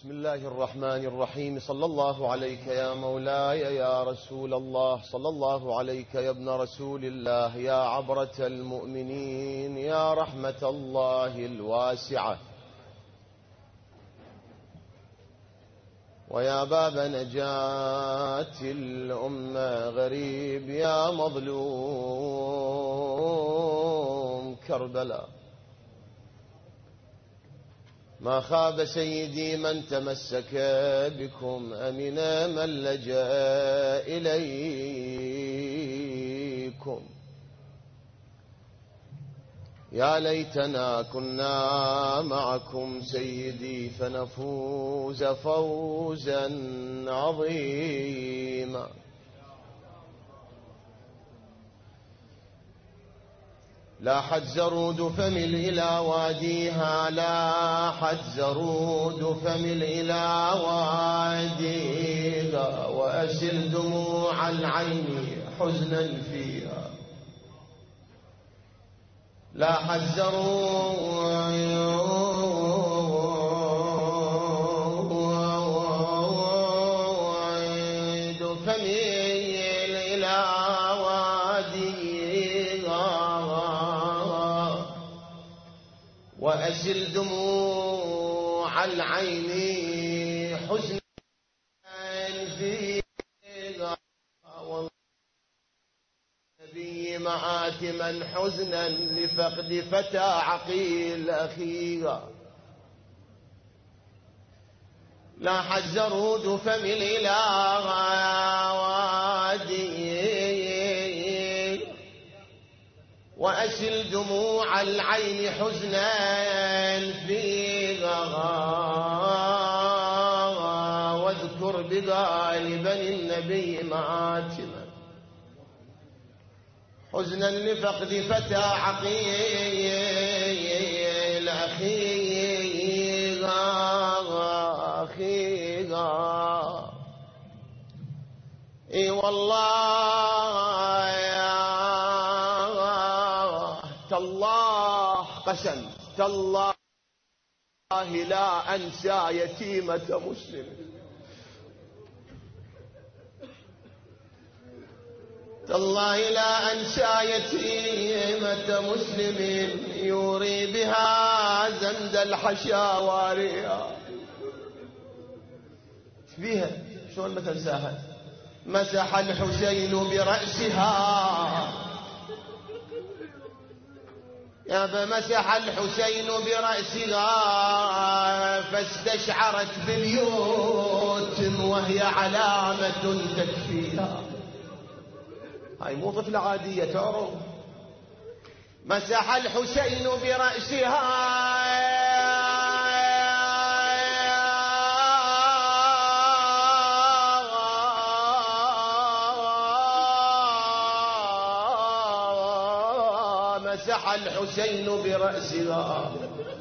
بسم الله الرحمن الرحيم. صلى الله عليك يا مولاي يا رسول الله، صلى الله عليك يا ابن رسول الله، يا عبرة المؤمنين، يا رحمة الله الواسعة، ويا باب نجاة الأمة غريب، يا مظلوم كربلاء. ما خاب سيدي من تمسك بكم، أمن من لجأ إليكم. يا ليتنا كنا معكم سيدي فنفوز فوزا عظيما. لاحت زرود فمل إلى واديها، لاحت زرود فمل إلى واديها، وأسل دموع العين حزنا فيها. لاحت زرود فمل إلى وأسل دموع العين حزنا فيها، والنبي مآتما حزنا لفقد فتى عقيل أخيها. لاح الزرود فمل إلى وادي، وأسل دموع العين حزنا فيها، واذكر بغالبا النبي مآتما حزنا لفقد فتى عقيل أخيها. اي والله تالله قسم تالله لا أنسى يتيمة مسلم، تالله لا أنسى يتيمة مسلم، يوري بها زند الحشاواريها. فيها شلون ما تنساها؟ مسح الحسين برأسها، يا فمسح الحسين برأسها، فاستشعرت باليتم وهي علامة تكفيها. هاي مو طفلة عادية تعرف. مسح الحسين برأسها، مسح الحسين برأسها،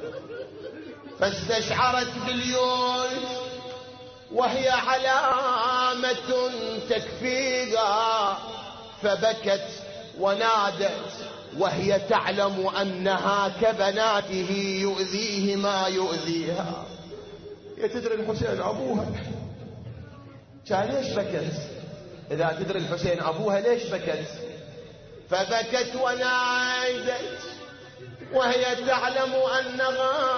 فاستشعرت باليوم وهي علامة تكفيها، فبكت ونادت وهي تعلم أنها كبناته يؤذيه ما يؤذيها. يا تدري الحسين أبوها كان ليش بكت؟ إذا تدري الحسين أبوها ليش بكت؟ فبكت ونادت وهي تعلم أنها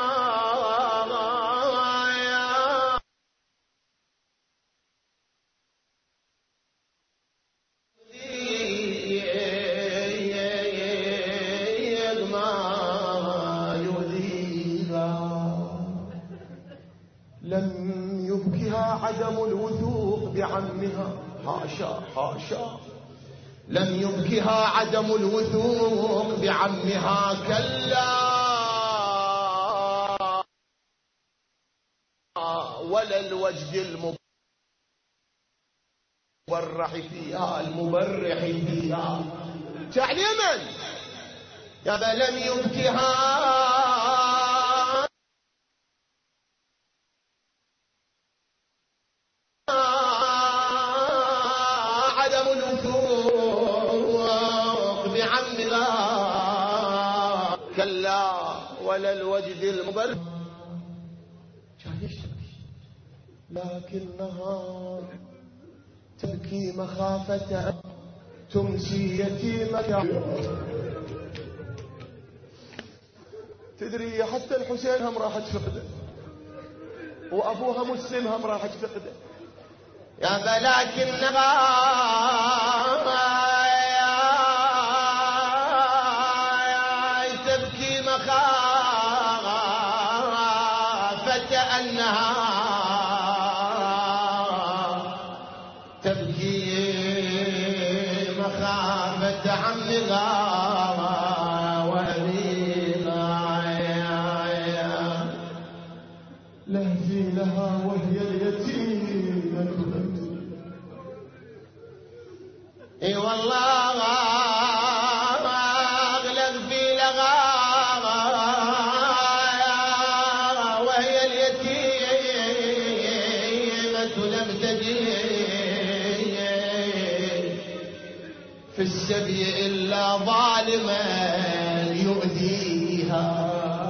لم يبكها عدم الوثوق بعمها، حاشا حاشا، لم يبكها عدم الوثوق بعمها، كلا ولا الوجد المبرح فيها، المبرح فيها. تعني من يا لم يبكها عدم الوثوق بعمها، كلا ولا الوجد المبرح. لكنها تبكي مخافة أن تمسي يتيمك. تدري حتى الحسين هم راح تفقده، وأبوها مسلم هم راح تفقده. يا لكنها تبكي مخافة أنها تبكي مخافة عمها لهفي لها وهي اليتيمة. اي والله لهفي لها وهي اليتيمة لم تجد في السبي إلا ظالما يؤذيها.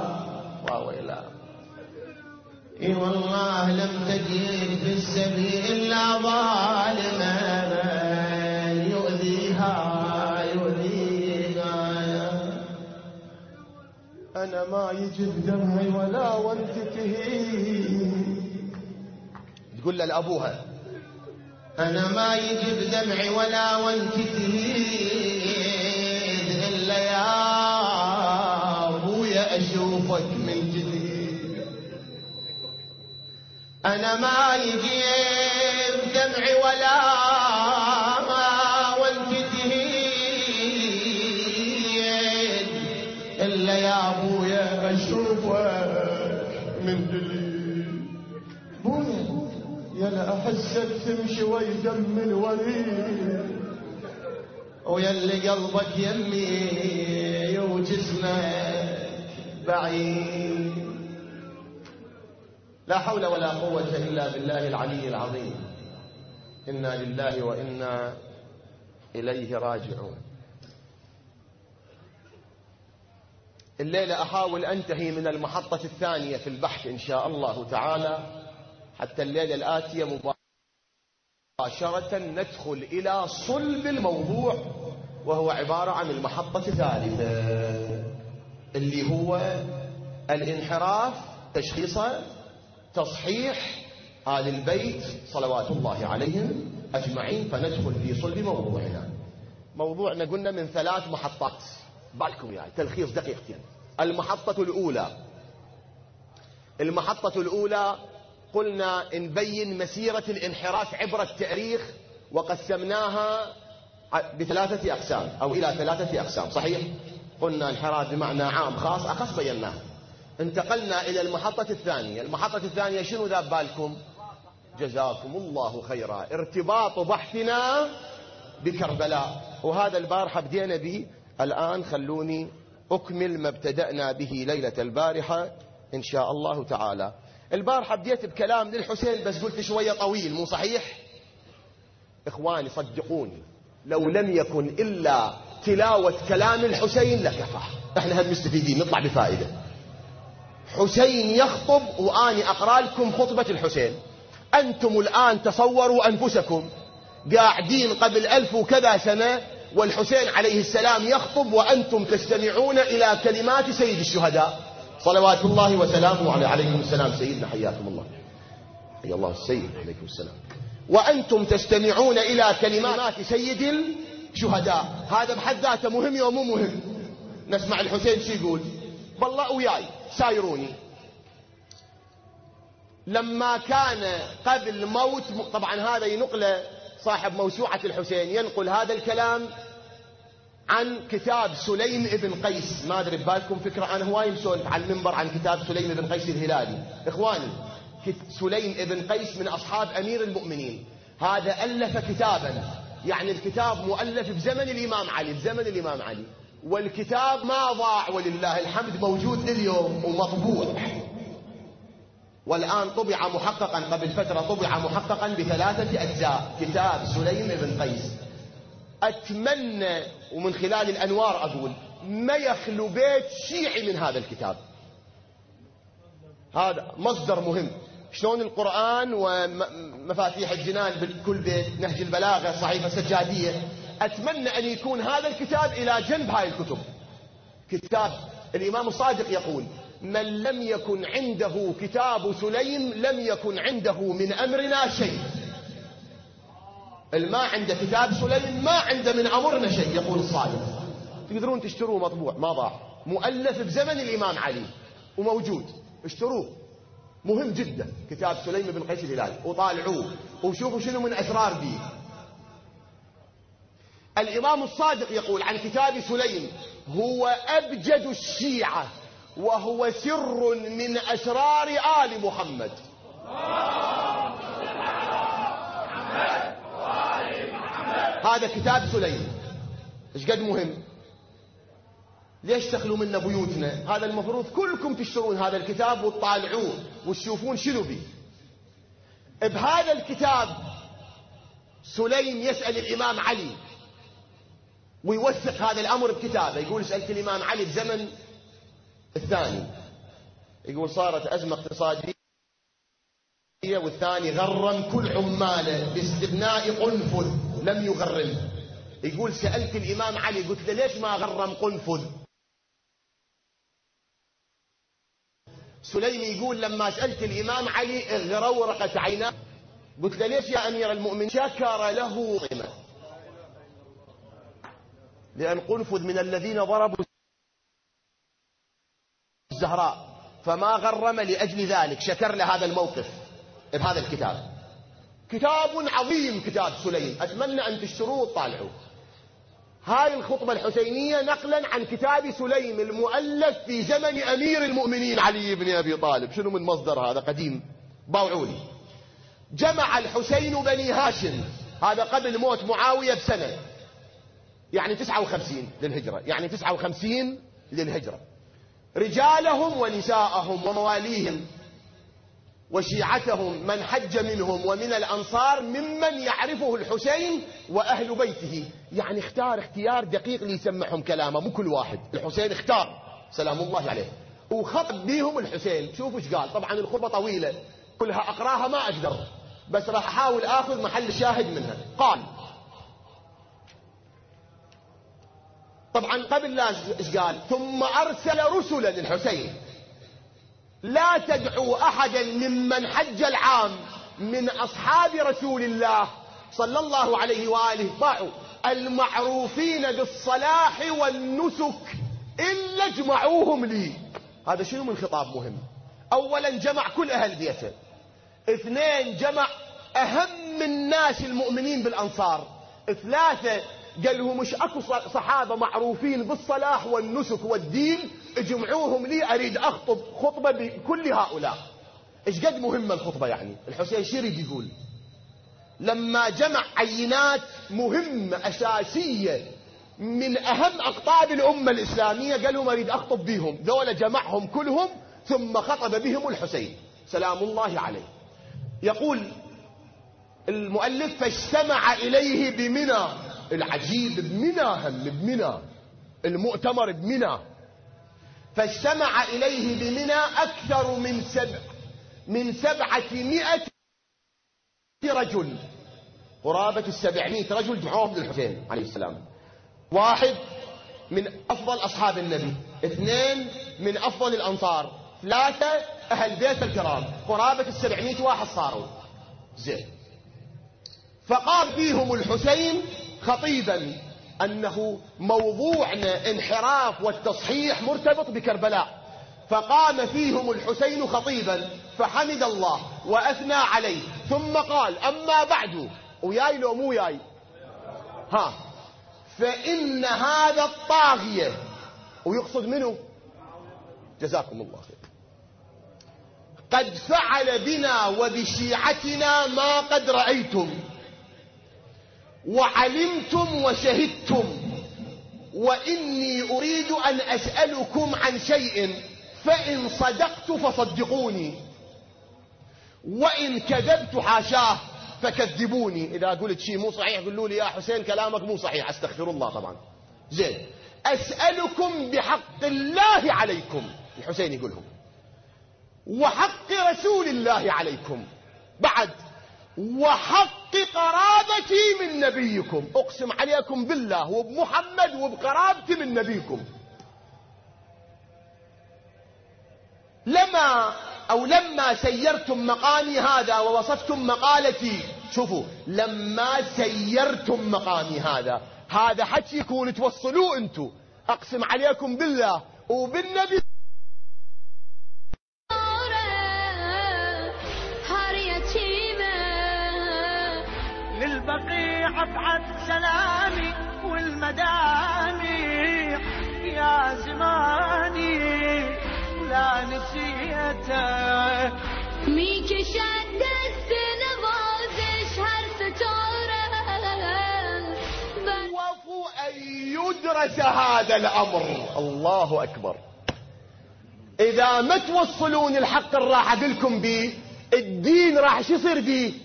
اي والله لم تجد في السبيل الا ظالما يؤذيها. انا ما يجب دمعي ولا وانت تهين. تقول لابوها انا ما يجب دمعي ولا وانت تهين الا يا ابويا اشوفك من جديد. أنا ما يجيب دمعي ولا وانت تهين إلا يا أبويا أشوفك من جديد. بويا يا لا أحسك تمشي ويدم الوريد، ويا اللي قلبك يمي وجسمك بعيد. لا حول ولا قوة إلا بالله العلي العظيم. إنا لله وإنا إليه راجعون. الليلة أحاول أنتهي من المحطة الثانية في البحث إن شاء الله تعالى، حتى الليلة الآتية مباشرة ندخل إلى صلب الموضوع، وهو عبارة عن المحطة الثالثة اللي هو الانحراف تشخيصه تصحيح آل البيت صلوات الله عليهم أجمعين. فندخل في صلب موضوعنا. موضوعنا قلنا من 3 محطات، بالكم يعني تلخيص دقيقتين. المحطة الأولى قلنا نبين مسيرة الانحراف عبر التاريخ، وقسمناها ب3 أقسام أو إلى 3 أقسام. صحيح؟ قلنا انحراف بمعنى عام خاص أخص بيناه. انتقلنا إلى المحطة الثانية. المحطة الثانية شنو ذا بالكم؟ جزاكم الله خيرا. ارتباط بحثنا بكربلاء، وهذا البارحة بدينا به. الآن خلوني أكمل ما ابتدأنا به ليلة البارحة إن شاء الله تعالى. البارحة بديت بكلام للحسين بس قلت شوية طويل، مو صحيح؟ إخواني صدقوني لو لم يكن إلا تلاوة كلام الحسين لكفى. احنا هم مستفيدين، نطلع بفائدة. حسين يخطب وأني أقرأ لكم خطبة الحسين. أنتم الآن تصوروا أنفسكم قاعدين قبل 1000 وكذا سنة والحسين عليه السلام يخطب وأنتم تستمعون إلى كلمات سيد الشهداء صلوات الله وسلامه عليه. عليكم السلام سيدنا، حياكم الله. حيا الله السيد، عليكم السلام. وأنتم تستمعون إلى كلمات سيد الشهداء. هذا بحد ذاته مهم ومو مهم. نسمع الحسين شو يقول. بالله وياي سايروني. لما كان قبل موت، طبعا هذا ينقل صاحب موسوعة الحسين، ينقل هذا الكلام عن كتاب سليم ابن قيس. ما أدري ببالكم فكرة، أنا هواي مسولف على المنبر عن كتاب سليم ابن قيس الهلالي. إخواني سليم ابن قيس من أصحاب أمير المؤمنين. هذا ألف كتابا، يعني الكتاب مؤلف بزمن الإمام علي، بزمن الإمام علي، والكتاب ما ضاع ولله الحمد، موجود لليوم ومطبوع. والآن طبع محققا، قبل فترة طبع محققا ب3 أجزاء كتاب سليم ابن قيس. أتمنى ومن خلال الأنوار أقول ما يخلو بيت شيعي من هذا الكتاب. هذا مصدر مهم. شلون القرآن ومفاتيح الجنان بالكل بيت، نهج البلاغة، صحيفة سجادية. أتمنى أن يكون هذا الكتاب إلى جنب هاي الكتب. كتاب الإمام الصادق يقول: من لم يكن عنده كتاب سليم لم يكن عنده من أمرنا شيء. الما عنده كتاب سليم ما عنده من أمرنا شيء، يقول الصادق. تقدرون تشتروه مطبوع، ما ضاع، مؤلف بزمن الإمام علي وموجود، اشتروه، مهم جدا كتاب سليم بن قيس الهلالي، وطالعوه وشوفوا شنو من أسرار به. الإمام الصادق يقول عن كتاب سليم: هو أبجد الشيعة وهو سر من أسرار آل محمد. هذا كتاب سليم ايش قد مهم، ليش تخلوا منا بيوتنا؟ هذا المفروض كلكم تشترون هذا الكتاب وتطالعوه وتشوفون شنو به. بهذا الكتاب سليم يسأل الإمام علي ويوثق هذا الأمر بكتابه، يقول: سألت الإمام علي بزمن الثاني، يقول صارت أزمة اقتصادية والثاني غرم كل عماله باستثناء قنفذ لم يغرم. يقول: سألت الإمام علي قلت له: ليش ما غرم قنفذ؟ سليم يقول: لما سألت الإمام علي اغرورقت عيناه، قلت له: ليش يا أمير المؤمنين؟ شكر له قيمة، لأن قنفذ من الذين ضربوا الزهراء، فما غرم لأجل ذلك، شكر له هذا الموقف بهذا الكتاب. كتاب عظيم كتاب سليم، أتمنى أن تشتروه وتطالعوه. هاي الخطبة الحسينية نقلا عن كتاب سليم المؤلف في زمن أمير المؤمنين علي بن أبي طالب. شنو من مصدر هذا؟ قديم، باوعوني. جمع الحسين بني هاشم، هذا قبل موت معاوية بسنة، يعني 59 للهجرة، يعني 59 للهجرة، رجالهم ونساءهم ومواليهم وشيعتهم، من حج منهم ومن الأنصار ممن يعرفه الحسين وأهل بيته. يعني اختار اختيار دقيق ليسمعهم كلامه، مو كل واحد، الحسين اختار سلام الله عليه وخطب بيهم الحسين. شوفوا ايش قال. طبعا الخطبة طويلة كلها أقراها ما أقدر، بس راح أحاول آخذ محل شاهد منها. قال طبعا قبل لا ايش قال: ثم أرسل رسلا للحسين: لا تدعوا أحدا ممن حج العام من أصحاب رسول الله صلى الله عليه وآله طاعوا المعروفين بالصلاح والنسك إلا اجمعوهم لي. هذا شنو من خطاب مهم؟ أولا جمع كل أهل بيته، اثنين جمع أهم الناس المؤمنين بالأنصار، ثلاثة قال لهم: مش أكو صحابة معروفين بالصلاح والنسك والدين، اجمعوهم لي، أريد أخطب خطبة بكل هؤلاء. إيش قد مهمة الخطبة يعني؟ الحسين شو يريد يقول؟ لما جمع عينات مهمة أساسية من أهم أقطاب الأمة الإسلامية قال لهم أريد أخطب بهم، دولة جمعهم كلهم ثم خطب بهم الحسين سلام الله عليه. يقول المؤلف: فاجتمع إليه بمنى. العجيب بمنى، هم بمنى، المؤتمر بمنى. فاجتمع إليه بمنى أكثر من 700 رجل، قرابة 700 رجل جمعوهم للحسين عليه السلام. واحد من أفضل أصحاب النبي، اثنين من أفضل الأنصار، ثلاثة أهل بيت الكرام، قرابة 700 واحد صاروا. زين. فقال فيهم الحسين خطيبا أنه موضوعنا انحراف والتصحيح مرتبط بكربلاء، فقام فيهم الحسين خطيبا فحمد الله وأثنى عليه، ثم قال: أما بعد، وياي لو مو ياي؟ فإن هذا الطاغية، ويقصد منه؟ جزاكم الله خير، قد فعل بنا وبشيعتنا ما قد رأيتم وعلمتم وشهدتم، وإني أريد أن أسألكم عن شيء، فإن صدقت فصدقوني، وإن كذبت حاشاه فكذبوني. إذا قلت شيء مو صحيح قولوا لي: يا حسين كلامك مو صحيح، أستغفر الله طبعا. زين. أسألكم بحق الله عليكم، الحسين يقولهم: وحق رسول الله عليكم، بعد وحق قرابتي من نبيكم، أقسم عليكم بالله وبمحمد وبقرابتي من نبيكم. لما سيرتم مقامي هذا ووصفتم مقالتي، شوفوا، لما سيرتم مقامي هذا حكي يكون توصلوه انتم، أقسم عليكم بالله وبالنبي. للبقيع ابعث سلامي والمدامع يا زماني لا نسيته، ميك شد السنبوزش هرستوره وفوا أن يدرس هذا الأمر. الله أكبر. إذا ما توصلون الحق اللي راح أقولكم به، الدين راح شو يصير به؟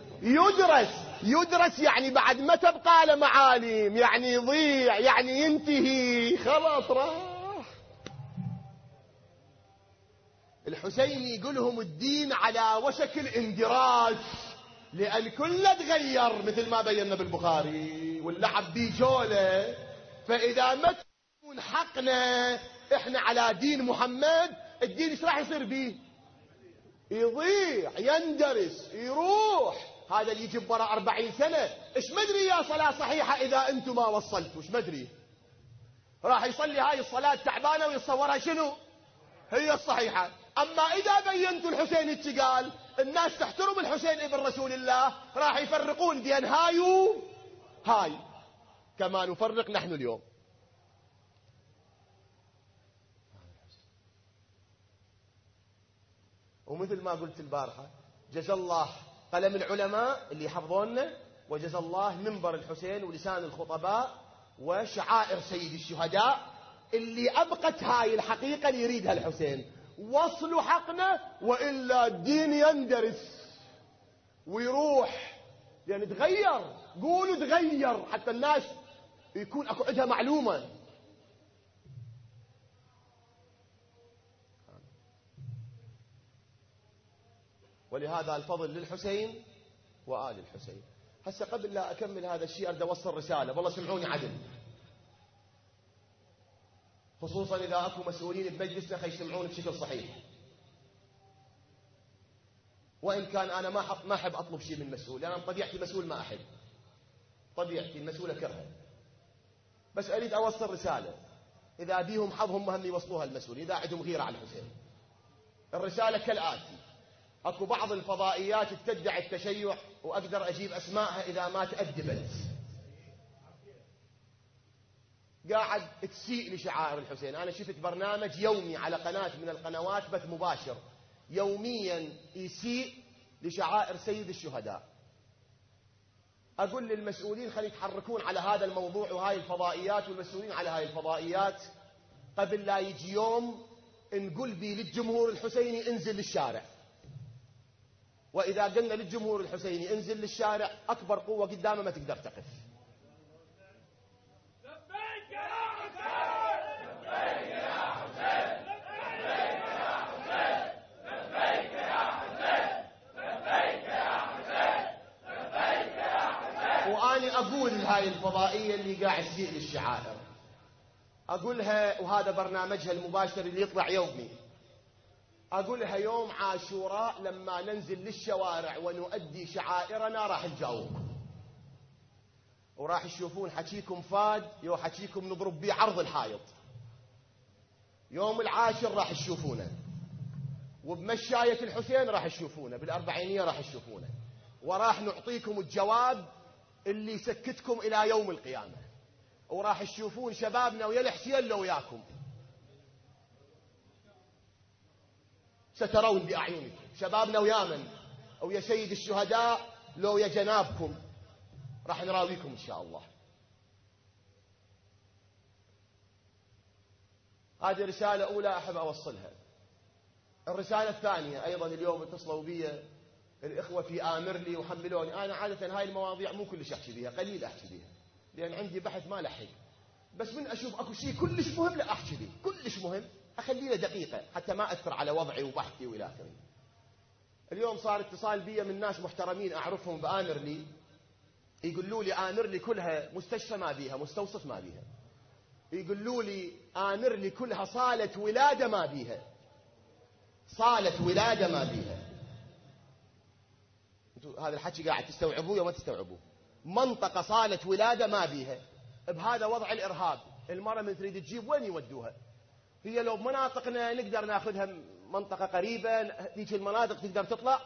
يدرس يعني بعد ما تبقى له معالم، يعني يضيع، يعني ينتهي، خلاص راح. الحسيني يقولهم الدين على وشك الاندراس، لأن كله تغير مثل ما بينا بالبخاري، واللعب بيه جولة. فإذا ما تكون حقنا احنا على دين محمد، الدين ايش راح يصير بيه؟ يضيع، يندرس، يروح. هذا اللي يجي برا 40 سنة ايش مدري يا صلاة صحيحة إذا أنتم ما وصلتوا، ايش مدري راح يصلي هاي الصلاة تعبانة ويتصورها شنو هي الصحيحة. أما إذا بينتوا الحسين التقال، الناس تحترم الحسين ابن رسول الله، راح يفرقون بين هاي وهاي كما نفرق نحن اليوم. ومثل ما قلت البارحة، جزا الله قلم العلماء اللي يحفظوننا، وجزا الله منبر الحسين ولسان الخطباء وشعائر سيد الشهداء اللي أبقت هاي الحقيقة اللي يريدها الحسين. وصلوا حقنا وإلا الدين يندرس ويروح، لأن تغير. قولوا تغير حتى الناس يكون أكو عندها معلومة. ولهذا الفضل للحسين وآل الحسين. هسه قبل لا أكمل هذا الشيء أريد أوصل رسالة، والله سمعوني عدل، خصوصا إذا أكو مسؤولين بمجلسنا خيسمعون بشكل صحيح. وإن كان أنا ما أحب أطلب شيء من مسؤول، لأن طبيعتي مسؤول ما أحب، طبيعتي المسؤول أكرهه. بس أريد أوصل رسالة، إذا بيهم حظهم مهم يوصلوها المسؤول، إذا عندهم غيرة على الحسين. الرسالة كالآتي: أكو بعض الفضائيات تدعي التشيع، وأقدر أجيب أسماءها إذا ما تأدبت، قاعد تسيء لشعائر الحسين. أنا شفت برنامج يومي على قناة من القنوات بث مباشر، يوميا يسيء لشعائر سيد الشهداء. أقول للمسؤولين خلي يتحركون على هذا الموضوع وهاي الفضائيات، والمسؤولين على هاي الفضائيات قبل لا يجي يوم نقول بي للجمهور الحسيني انزل للشارع. وإذا قلنا للجمهور الحسيني انزل للشارع، أكبر قوة قدامه ما تقدر تقف. لبيك يا حسين، لبيك يا حسين، لبيك يا حسين، لبيك يا حسين، لبيك يا حسين، لبيك يا حسين. وأنا أقول هاي الفضائية اللي قاعد تسيء للشعائر، أقولها، وهذا برنامجها المباشر اللي يطلع يومي، أقولها يوم عاشوراء لما ننزل للشوارع ونؤدي شعائرنا راح نجاوبكم، وراح تشوفون حكيكم فاد، يو حكيكم نضرب بيه عرض الحائط. يوم العاشر راح تشوفونه، وبمشاية الحسين راح تشوفونه، بالأربعينية راح تشوفونه، وراح نعطيكم الجواب اللي يسكتكم إلى يوم القيامة. وراح تشوفون شبابنا ويا الحسين لو وياكم، سترون بأعينكم شبابنا ويا من ويا سيد الشهداء لو يا جنابكم، راح نراويكم إن شاء الله. هذه رسالة أولى أحب أوصلها. الرسالة الثانية أيضا، اليوم اتصلوا بي الإخوة في آمرلي وحملوني. أنا عادة هاي المواضيع مو كلش أحكي بيها، قليل أحكي بيها، لأن عندي بحث ما لحق. بس من أشوف أكو شيء كلش مهم لا أحكي بيه، كلش مهم أخلينا دقيقة حتى ما أثر على وضعي وبحثي وإلى آخره. اليوم صار اتصال بي من ناس محترمين أعرفهم بآمر لي، يقولوا لي آمر لي كلها مستشفى ما بيها، مستوصف ما بيها. يقولوا لي آمر لي كلها صالة ولادة ما بيها، صالة ولادة ما بيها. انتوا هذا الحكي قاعد تستوعبوه وما تستوعبوه؟ منطقة صالة ولادة ما بيها. بهذا وضع الإرهاب المرأة من تريد تجيب وين يودوها؟ هي لو بمناطقنا نقدر ناخذها منطقة قريبة، ذيك المناطق تقدر تطلع.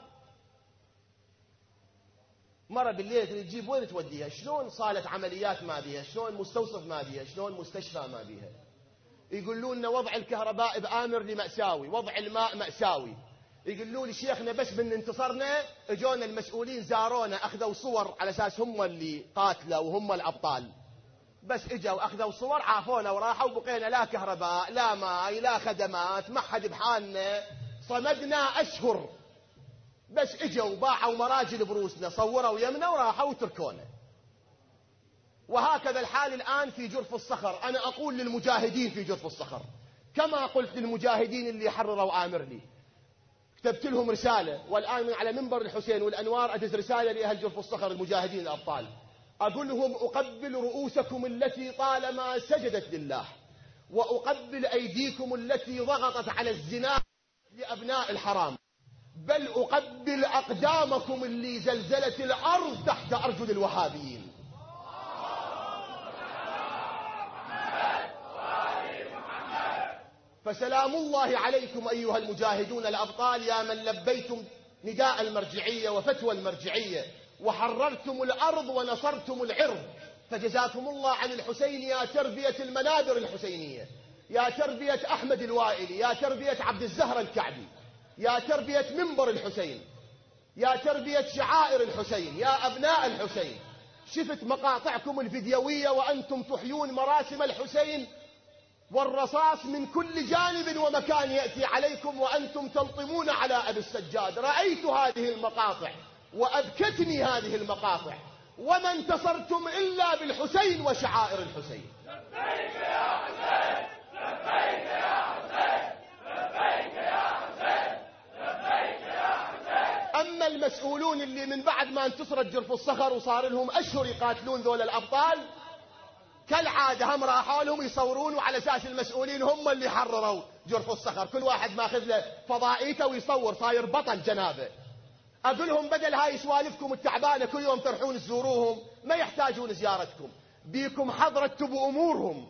مرة بالليل تريد تجيب وين توديها؟ شلون صالة عمليات ما بيها؟ شلون مستوصف ما بيها؟ شلون مستشفى ما بيها؟ يقولون لنا وضع الكهرباء بآمر لي مأساوي، وضع الماء مأساوي. يقولوا لي شيخنا بس من انتصرنا اجونا المسؤولين زارونا اخذوا صور على اساس هم اللي قاتلوا وهم الابطال، بس اجوا اخذوا صور عافونا وراحوا وبقينا لا كهرباء لا ماء لا خدمات، ما حد بحالنا، صمدنا اشهر، بس اجوا باعوا مراجل بروسنا صوروا يمنا وراحوا وتركونا. وهكذا الحال الآن في جرف الصخر. أنا أقول للمجاهدين في جرف الصخر كما قلت للمجاهدين اللي حرروا آمر لي، كتبت لهم رسالة، والآن من على منبر الحسين والأنوار أدز رسالة لأهل جرف الصخر المجاهدين الأبطال، أقول لهم أقبل رؤوسكم التي طالما سجدت لله، وأقبل أيديكم التي ضغطت على الزنا لأبناء الحرام، بل أقبل أقدامكم اللي زلزلت الأرض تحت أرجل الوهابيين. فسلام الله عليكم أيها المجاهدون الأبطال يا من لبيتم نداء المرجعية وفتوى المرجعية وحررتم الأرض ونصرتم العرض. فجزاكم الله عن الحسين يا تربية المنابر الحسينية، يا تربية أحمد الوائلي، يا تربية عبد الزهر الكعبي، يا تربية منبر الحسين، يا تربية شعائر الحسين، يا أبناء الحسين. شفت مقاطعكم الفيديوية وأنتم تحيون مراسم الحسين، والرصاص من كل جانب ومكان يأتي عليكم وأنتم تلطمون على أبي السجاد. رأيت هذه المقاطع وأبكتني هذه المقاطع، وما انتصرتم إلا بالحسين وشعائر الحسين. لبيك يا حسين، لبيك يا حسين، لبيك يا حسين، لبيك يا حسين. أما المسؤولون اللي من بعد ما انتصرت جرف الصخر وصار لهم أشهر يقاتلون ذول الأبطال، كالعادة هم راحوا لهم يصورون وعلى أساس المسؤولين هم اللي حرروا جرف الصخر، كل واحد ماخذ له فضائيته ويصور صاير بطل جنابه. أقول لهم بدل هاي سوالفكم التعبانة كل يوم تروحون تزوروهم، ما يحتاجون زيارتكم، بيكم حظ رتبوا أمورهم،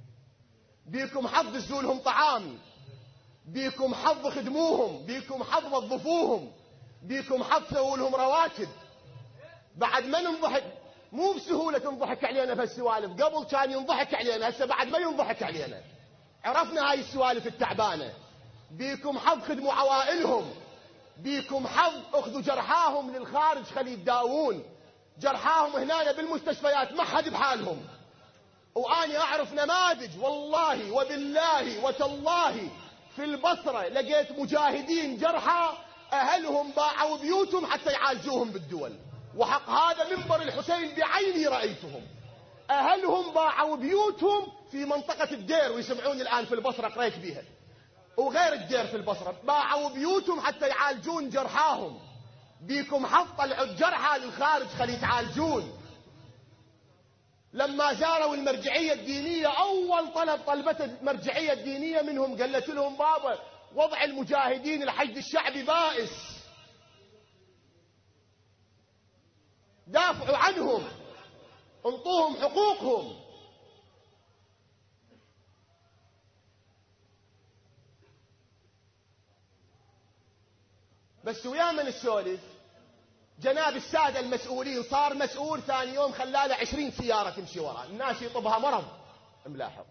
بيكم حظ تزولهم طعام، بيكم حظ خدموهم، بيكم حظ وظفوهم، بيكم حظ سووا لهم رواتب. بعد ما ننضحك، مو بسهولة تنضحك علينا بهالسوالف، قبل كان ينضحك علينا، هسه بعد ما ينضحك علينا، عرفنا هاي السوالف التعبانة. بيكم حظ خدموا عوائلهم، بيكم حظ اخذوا جرحاهم للخارج خلي يداوون، جرحاهم هنا بالمستشفيات ما حد بحالهم. وأنا أعرف نماذج والله وبالله وتالله في البصرة لقيت مجاهدين جرحى أهلهم باعوا بيوتهم حتى يعالجوهم بالدول، وحق هذا منبر الحسين بعيني رأيتهم. أهلهم باعوا بيوتهم في منطقة الدير، ويسمعون الآن في البصرة قريت بها، وغير الدير في البصرة باعوا بيوتهم حتى يعالجون جرحاهم. بيكم حظ طلعوا الجرحى للخارج خلي يتعالجون. لما زاروا المرجعية الدينية أول طلب طلبت المرجعية الدينية منهم، قالت لهم بابا وضع المجاهدين الحشد الشعبي بائس، دافعوا عنهم، انطوهم حقوقهم. بس ويا من السولف جناب السادة المسؤولين صار مسؤول ثاني يوم خلاله 20 سيارة تمشي وراه، الناس يطبها مرض ملاحظ.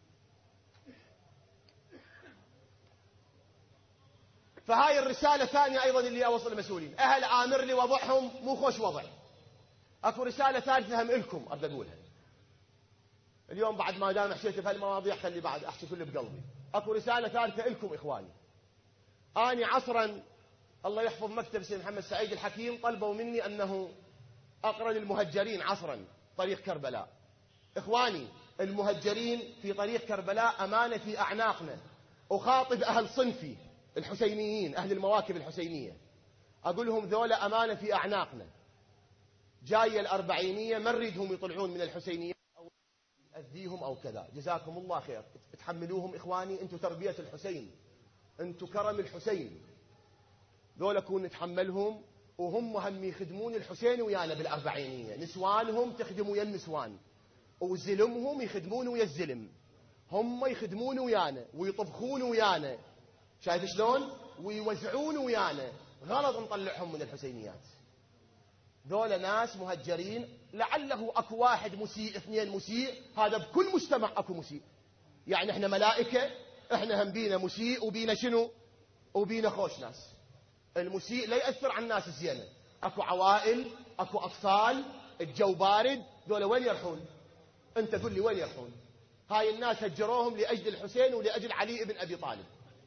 فهاي الرسالة الثانية أيضا اللي أوصل المسؤولين، أهل آمر لي وضعهم مو خوش وضع. أكو رسالة ثالثة هم إلكم أريد أقولها اليوم، بعد ما دام حكيت في هالمواضيع خلي بعد أحكي كل بقلبي. أكو رسالة ثالثة إلكم إخواني. أني عصرا الله يحفظ مكتب سيد محمد سعيد الحكيم طلبوا مني أنه أقرأ للمهجرين عصرا طريق كربلاء. إخواني المهجرين في طريق كربلاء أمانة في أعناقنا، أخاطب أهل صنفي الحسينيين، أهل المواكب الحسينية، أقول لهم ذولا أمانة في أعناقنا، جاية الأربعينية ما نريدهم يطلعون من الحسينية أو يأذيهم أو كذا، جزاكم الله خير، تحملوهم إخواني، أنتم تربية الحسين، أنتم كرم الحسين، ذولا كون نتحملهم، وهم هم يخدمون الحسين ويانا بالأربعينية، نسوانهم تخدم ويا النسوان، وزلمهم يخدمون ويا الزلم، هم يخدمون ويانا ويطبخون ويانا، شايف شلون؟ ويوزعون ويانا، غلط نطلعهم من الحسينيات. ذولا ناس مهجرين، لعله اكو واحد مسيء اثنين مسيء، هذا بكل مجتمع اكو مسيء، يعني احنا ملائكة، احنا هم بينا مسيء وبينا شنو؟ وبينا خوش ناس. المسيء لا يأثر على الناس الزينة، اكو عوائل، اكو اطفال، الجو بارد، ذولا وين يرحون؟ انت قل لي وين يرحون؟ هاي الناس هجروهم لأجل الحسين ولأجل علي بن أبي طالب.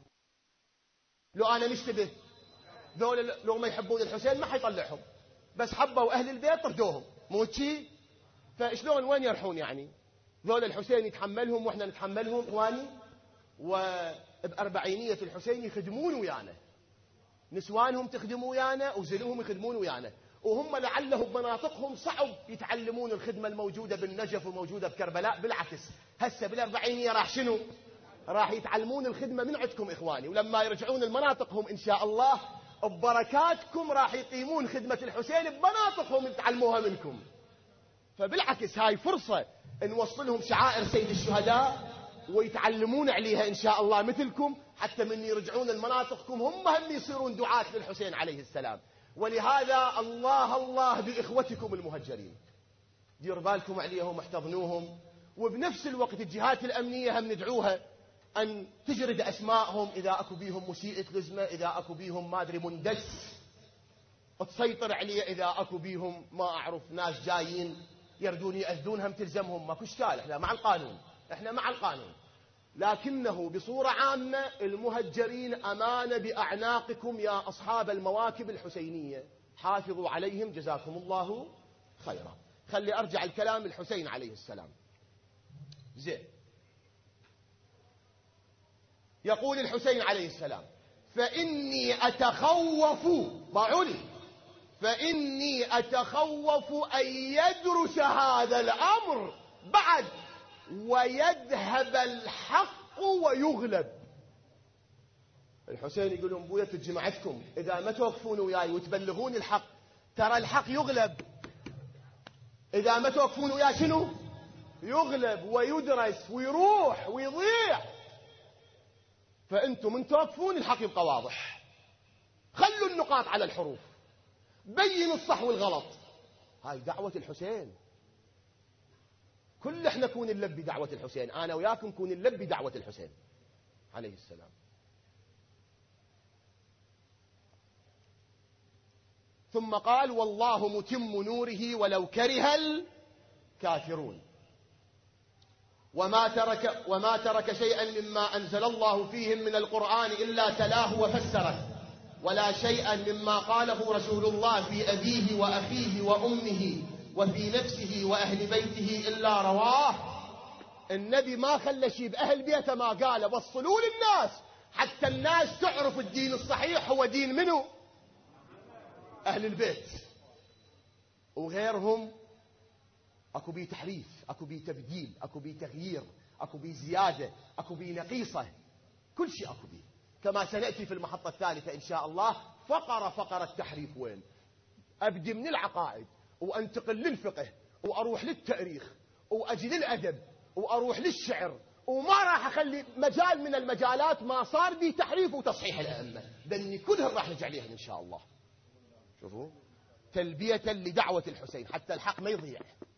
لو أنا نشتبه ذولا لو ما يحبون الحسين ما حيطلعهم، بس حبوا أهل البيت طردوهم، مو شي؟ فشلون وين يرحون يعني؟ ذولا الحسين يتحملهم وإحنا نتحملهم إخواني، وبأربعينية الحسين يخدمون ويانا، نسوانهم تخدموا ويانا وزلوهم يخدمون ويانا، وهم لعله بمناطقهم صعب يتعلمون الخدمة الموجودة بالنجف وموجودة بكربلاء، بالعكس هسه بالأربعينية راح شنو؟ راح يتعلمون الخدمة من عندكم إخواني، ولما يرجعون لمناطقهم إن شاء الله ببركاتكم راح يقيمون خدمة الحسين بمناطقهم يتعلموها منكم. فبالعكس هاي فرصة نوصلهم شعائر سيد الشهداء ويتعلمون عليها إن شاء الله مثلكم، حتى من يرجعون لمناطقكم هم يصيرون دعاة للحسين عليه السلام. ولهذا الله بإخوتكم المهجرين، دير بالكم عليهم احتضنوهم، وبنفس الوقت الجهات الأمنية هم ندعوها أن تجرد أسمائهم إذا أكو بيهم مسيئة لزمة، إذا أكو بيهم ما أدري مندس، وتسيطر عليه، إذا أكو بيهم ما أعرف ناس جايين يردون يأذون هم تلزمهم، ماكو إشكال، إحنا مع القانون، إحنا مع القانون، لكنه بصورة عامة المهجرين أمانة بأعناقكم يا أصحاب المواكب الحسينية، حافظوا عليهم جزاكم الله خيرا. خلي أرجع الكلام الحسين عليه السلام. زين، يقول الحسين عليه السلام: فإني أتخوف، باعوني، فإني أتخوف أن يدرس هذا الأمر بعد ويذهب الحق ويغلب. الحسين يقول لهم: بويا جماعتكم إذا ما توقفون وياي وتبلغون الحق ترى الحق يغلب، إذا ما توقفون وياي شنو؟ يغلب ويدرس ويروح ويضيع. فأنتم من توقفون الحق يبقى واضح، خلوا النقاط على الحروف، بينوا الصح والغلط. هاي دعوة الحسين، كل احنا نكون نلبي دعوة الحسين، أنا وياكم نكون نلبي دعوة الحسين عليه السلام. ثم قال: والله متم نوره ولو كره الكافرون. وما ترك شيئا مما أنزل الله فيهم من القرآن إلا تلاه وفسره، ولا شيئا مما قاله رسول الله في أبيه وأخيه وأمه وفي نفسه وأهل بيته إلا رواه. النبي ما خلى شيء بأهل بيته ما قاله، وصلوا للناس حتى الناس تعرف الدين الصحيح هو دين منه؟ أهل البيت، وغيرهم أكو بيه تحريف، أكو بيه تبديل، أكو بيه تغيير، أكو بيه زيادة، أكو بيه نقيصة، كل شيء أكو بيه، كما سنأتي في المحطة الثالثة إن شاء الله. فقرة التحريف وين؟ أبدي من العقائد وأنتقل للفقه وأروح للتاريخ وأجي للأدب وأروح للشعر، وما راح أخلي مجال من المجالات ما صار بيه تحريف وتصحيح الأئمة، لأني كلهم راح نرجع عليهم إن شاء الله. شوفوا، تلبية لدعوة الحسين حتى الحق ما يضيع.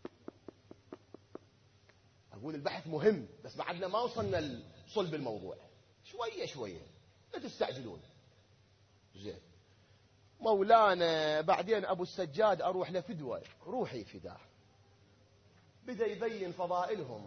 أقول البحث مهم، بس بعدنا ما وصلنا لصلب الموضوع، شوية شوية، لا تستعجلون. زين، مولانا بعدين أبو السجاد أروح لفدوة، روحي فداه، بدأ يبين فضائلهم،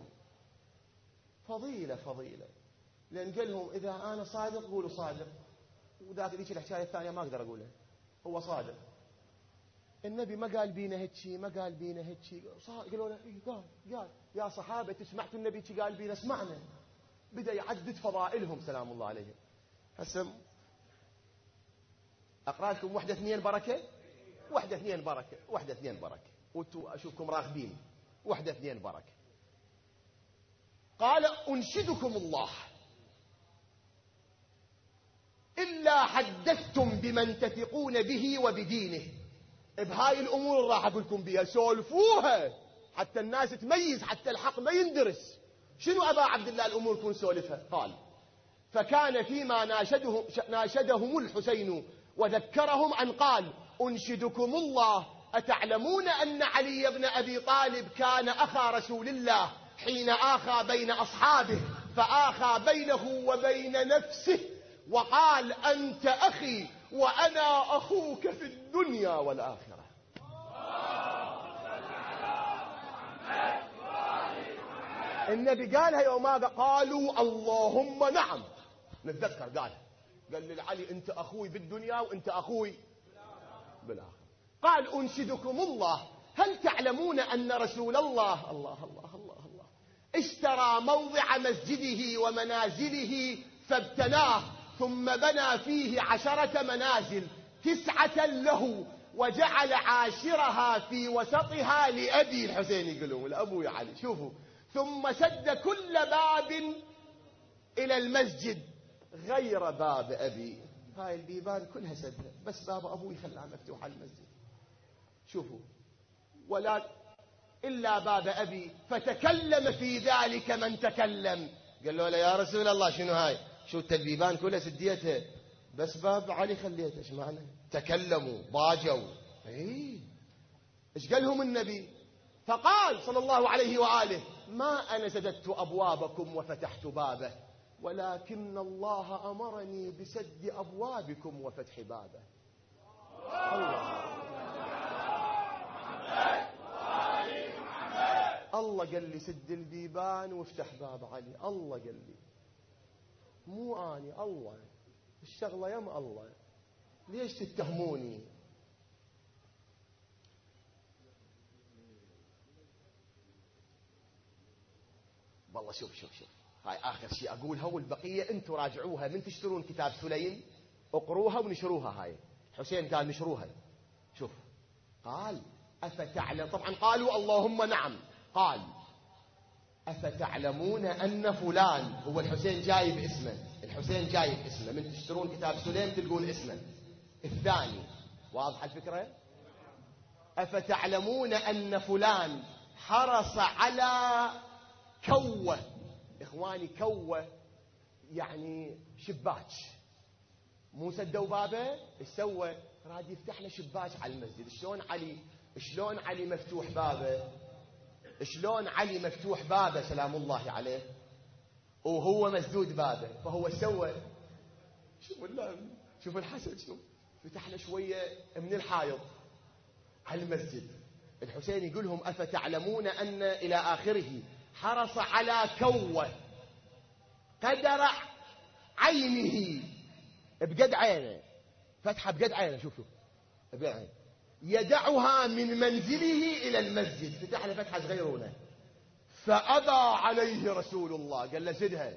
فضيلة، لأن قال لهم إذا أنا صادق قولوا صادق، وذاك ذيك الحكاية الثانية ما أقدر أقولها، هو صادق. النبي ما قال بينا هيك، ما قال بينا هيك، قالوا له قال يا صحابة سمعتوا النبي قال بينا؟ اسمعنا. بدأ يعدد فضائلهم سلام الله عليهم. هسه أقرأ لكم 1 2 بركة، 1 2 بركة، 1 2 بركة، وانتم أشوفكم راغبين. 1 2 بركة. قال: أنشدكم الله إلا حدثتم بمن تثقون به وبدينه. بهاي الأمور اللي راح أقول لكم بها سولفوها حتى الناس تميز، حتى الحق ما يندرس. شنو أبا عبد الله الأمور كون سولفها؟ قال: فكان فيما ناشدهم الحسين وذكرهم أن قال: أنشدكم الله أتعلمون أن علي بن أبي طالب كان أخا رسول الله حين آخى بين أصحابه فآخى بينه وبين نفسه وقال: أنت أخي وأنا أخوك في الدنيا والآخرة. النبي قالها يوم قالوا اللهم نعم. نتذكر قال للعلي: أنت أخوي بالدنيا وأنت أخوي بالآخرة. قال: أنشدكم الله هل تعلمون أن رسول الله الله الله الله الله اشترى موضع مسجده ومنازله فابتناه ثم بنى فيه 10 منازل 9 له وجعل عاشرها في وسطها لأبي الحسين. يقولون لأبوي علي. شوفوا: ثم سد كل باب إلى المسجد غير باب أبي. هاي البيبان كلها سدها، بس باب أبوي خلاها مفتوح على المسجد. شوفوا: ولا إلا باب أبي. فتكلم في ذلك من تكلم. قال له: يا رسول الله شنو هاي؟ شو التبيبان كلها سديتها، بس باب علي خليته. ايش معنى؟ تكلموا ضاجوا. ايش قال لهم النبي؟ فقال صلى الله عليه وآله: ما أنا سددت أبوابكم وفتحت بابه، ولكن الله أمرني بسد أبوابكم وفتح بابه. الله قال لي سد البيبان وافتح باب علي. الله قال لي، مو أني. الله الشغلة يم الله. ليش تتهموني؟ والله شوف هاي آخر شيء أقولها، والبقية أنتم راجعوها من تشترون كتاب سليم، اقروها ونشروها. هاي حسين قال نشروها. شوف: قال: أفتعلم، طبعا قالوا اللهم نعم. قال: أفتعلمون أن فلان، هو الحسين جايب اسمه، الحسين جايب اسمه، من تشترون كتاب سليم تلقون اسمه الثاني. واضحة الفكرة؟ أفتعلمون أن فلان حرص على كوة. إخواني كوة يعني شباك، مو سدوا بابه. ايش سوى؟ راد يفتح له شباك على المسجد. شلون علي مفتوح بابه؟ شلون علي مفتوح بابه سلام الله عليه وهو مسدود بابه؟ فهو سوى شوف الحسد، شوف فتح له شويه من الحائط على المسجد. الحسين يقول لهم: أفتعلمون أن إلى آخره حرص على كوة قدر عينه، بقد عينه، فتحة بقد عينه. شوف بقد عينه، يدعها من منزله إلى المسجد. فتح له فتحة صغيرونة. فأبى عليه رسول الله، قال له سدها.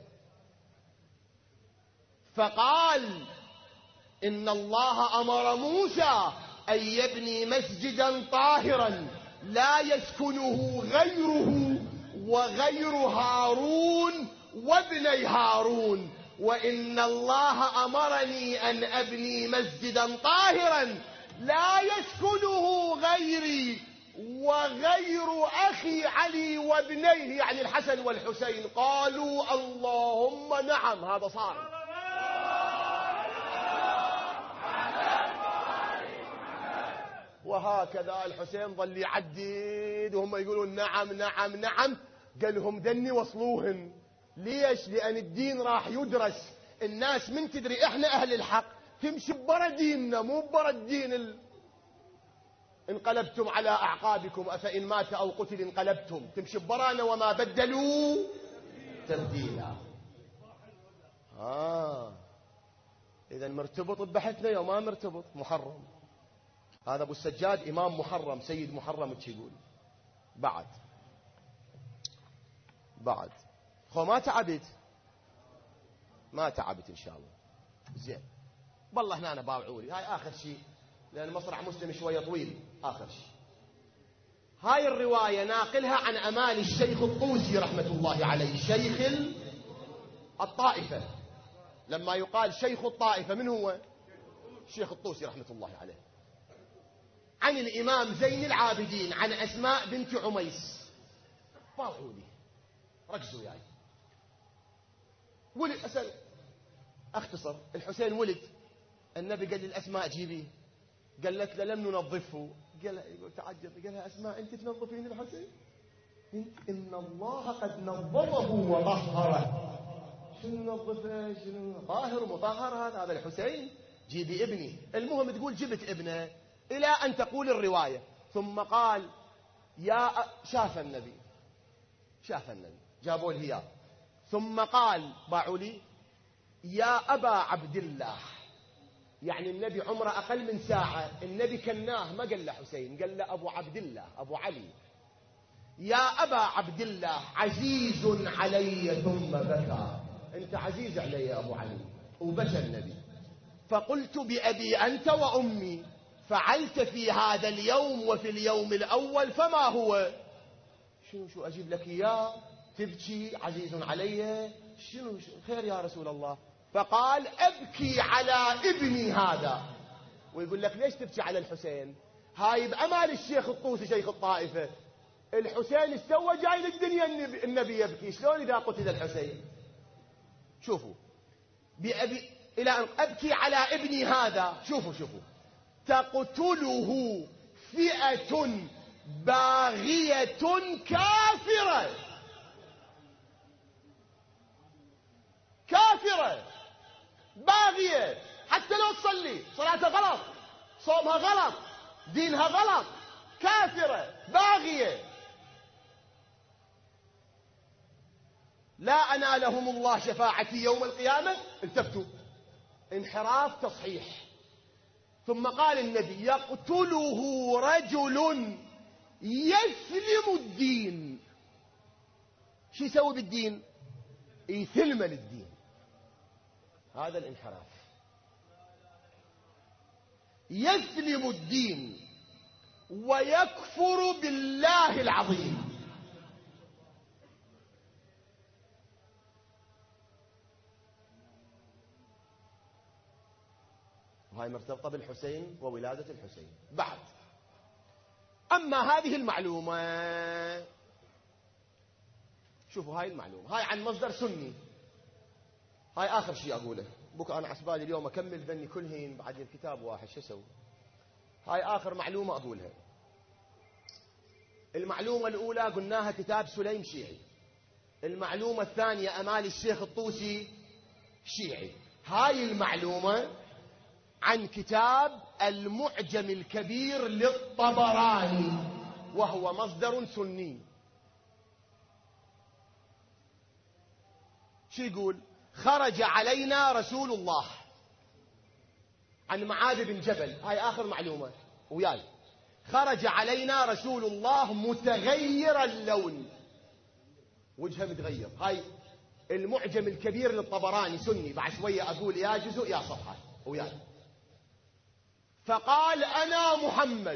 فقال: إن الله أمر موسى أن يبني مسجدا طاهرا لا يسكنه غيره وغير هارون وابني هارون، وإن الله أمرني أن أبني مسجدا طاهرا لا يسكنه غيري وغير أخي علي وابنيه، يعني الحسن والحسين. قالوا اللهم نعم. هذا صار. وهكذا الحسين ظل يعدد وهم يقولون نعم نعم نعم. قال لهم ذني وصلوهن. ليش؟ لأن الدين راح يدرس. الناس من تدري احنا أهل الحق تمشي برا ديننا، مو برا الدين. انقلبتم على أعقابكم أفإن مات أو قتل انقلبتم. تمشي برانا وما بدلوا تبديلا. إذا مرتبط ببحثنا يوم ما مرتبط محرم. هذا أبو السجاد إمام محرم، سيد محرم تشيقول. بعد خو ما تعبت ما تعبت إن شاء الله. زين والله هنا أنا باوعولي. هاي آخر شيء لأن مصرع مسلم شوية طويل. آخر شيء هاي الرواية ناقلها عن أمال الشيخ الطوسي رحمة الله عليه، شيخ الطائفة. لما يقال شيخ الطائفة من هو؟ الشيخ الطوسي رحمة الله عليه. عن الإمام زين العابدين عن أسماء بنت عميس. باوعولي ركزوا يعني. ولد أسأل أختصر. الحسين ولد، النبي قال للأسماء جيبيه، قالت له لم ننظفه. يقول تعجب، قالها أسماء أنت تنظفين الحسين؟ إن الله قد نظفه وطهره. شنو نظفه؟ شنو طاهر ومطهر هذا الحسين؟ جيبي ابني. المهم تقول جبت ابنه إلى أن تقول الرواية ثم قال شاف النبي جابوا الهياب ثم قال باعولي يا أبا عبد الله، يعني النبي عمره أقل من ساعة، النبي كناه ما قال له حسين، قال له أبو عبد الله أبو علي. يا أبا عبد الله عزيز علي ثم بكى. أنت عزيز علي يا أبو علي. وبكى النبي. فقلت بأبي أنت وأمي فعلت في هذا اليوم وفي اليوم الأول فما هو؟ شو أجيب لك إياه تبكي عزيز علي؟ شنو خير يا رسول الله؟ فقال أبكي على ابني هذا. ويقول لك ليش تبكي على الحسين؟ هاي بأمال الشيخ الطوسي شيخ الطائفة. الحسين استوى جاي للدنيا النبي يبكي، شلون إذا قتل الحسين؟ شوفوا إلى أن أبكي على ابني هذا. شوفوا تقتله فئة باغية كافرة باغية، حتى لو تصلي صلاتها غلط، صومها غلط، دينها غلط، كافرة باغية. لا أنالهم الله شفاعتي يوم القيامة. التفتوا انحراف تصحيح. ثم قال النبي يقتله رجل يسلم الدين. شو يسوي بالدين؟ يثلم الدين. هذا الانحراف. يسلم الدين ويكفر بالله العظيم. وهي مرتبطة بالحسين وولادة الحسين. بعد أما هذه المعلومة، شوفوا هاي المعلومة هاي عن مصدر سني. هاي آخر شيء أقوله. بك أنا عسبالي اليوم أكمل ذني كلهن بعد الكتاب واحد شو أسوي. هاي آخر معلومة أقولها. المعلومة الأولى قلناها كتاب سليم شيعي. المعلومة الثانية أمال الشيخ الطوسي شيعي. هاي المعلومة عن كتاب المعجم الكبير للطبراني وهو مصدر سني. شو يقول؟ خرج علينا رسول الله عن معاذ بن جبل. هاي آخر معلومة وياي. خرج علينا رسول الله متغير اللون، وجهه متغير. هاي المعجم الكبير للطبراني سني. بعد شوية أقول يا جزء يا صفحة وياي. فقال أنا محمد.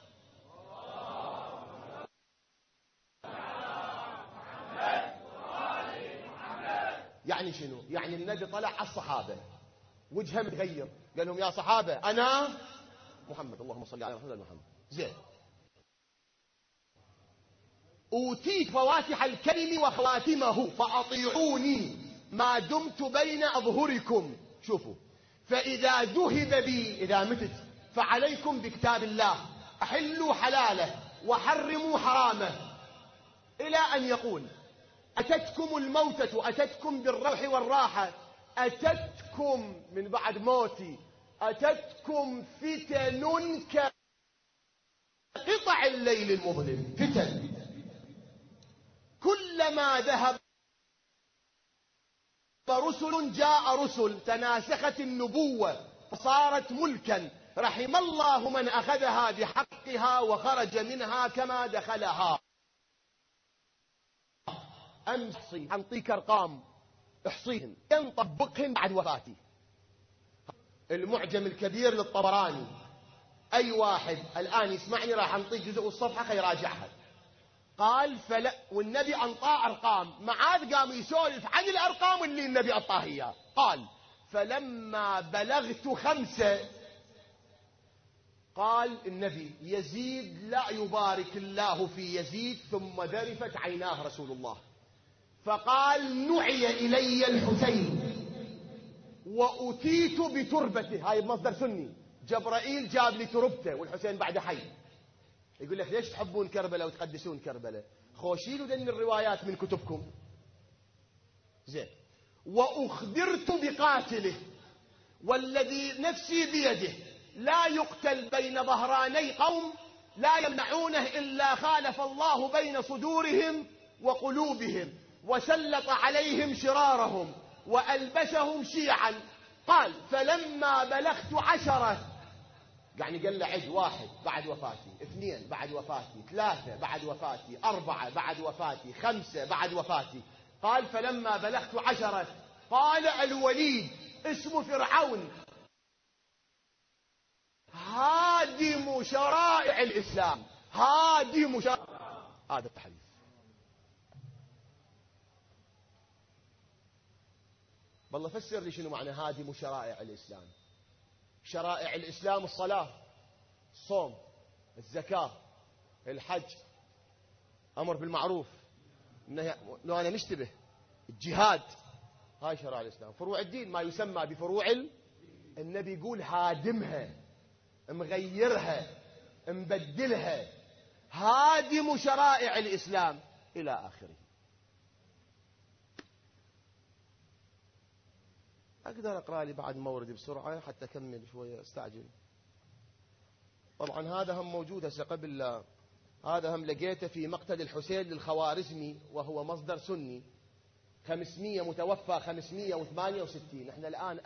يعني شنو؟ يعني النبي طلع على الصحابة وجهه متغير، قال لهم يا صحابة أنا محمد. اللهم صل على محمد. زين. أوتيت فواتح الكلم وخواتمه فأطيعوني ما دمت بين أظهركم. شوفوا، فإذا ذهب بي، إذا متت، فعليكم بكتاب الله، أحلوا حلاله وحرموا حرامه، إلى أن يقول أتتكم الموتة، أتتكم بالروح والراحة، أتتكم من بعد موتي، أتتكم فتن كقطع الليل المظلم. فتن كلما ذهب رسل جاء رسل، تناسخت النبوة فصارت ملكا. رحم الله من أخذها بحقها وخرج منها كما دخلها. أمس أنطيك أرقام احصيهن ينطبقهن بعد وفاتي. المعجم الكبير للطبراني، أي واحد الآن يسمعني راح أنطي جزء والصفحة خيراجعها. قال والنبي أنطاه أرقام، معاذ قام يسولف عن الأرقام اللي النبي أعطاه إياه. قال فلما بلغت 5 قال النبي يزيد لا يبارك الله في يزيد، ثم ذرفت عيناه رسول الله فقال نعي إلي الحسين وأتيت بتربته. هاي بمصدر سني، جبرائيل جاب لي تربته والحسين بعد حي. يقول لك ليش تحبون كربلاء وتقدسون كربلاء؟ خوشيلوا ذن الروايات من كتبكم. زين. وأخبرت بقاتله والذي نفسي بيده لا يقتل بين ظهراني قوم لا يمنعونه إلا خالف الله بين صدورهم وقلوبهم وسلط عليهم شرارهم وألبسهم شيعا. قال فلما بلغت 10، يعني قال له عد 1 بعد وفاتي، 2 بعد وفاتي، 3 بعد وفاتي، 4 بعد وفاتي، 5 بعد وفاتي. قال فلما بلغت 10 قال الوليد اسم فرعون هادم شرائع الإسلام، هادم شرائع. هذا التحديث. والله فسر لي شنو معنى هادم شرائع الإسلام. شرائع الإسلام الصلاة، الصوم، الزكاة، الحج، أمر بالمعروف، لو أنا نشتبه، الجهاد. هاي شرائع الإسلام. فروع الدين ما يسمى بفروع النبي يقول هادمها، مغيرها، مبدلها، هادم شرائع الإسلام إلى آخره. أقدر أقرأ لي بعد موردي بسرعة حتى أكمل شوية، استعجل. طبعا هذا هم موجود هسه قبل، هذا هم لقيته في مقتل الحسين للخوارزمي وهو مصدر سني، 500 متوفى 568، احنا الآن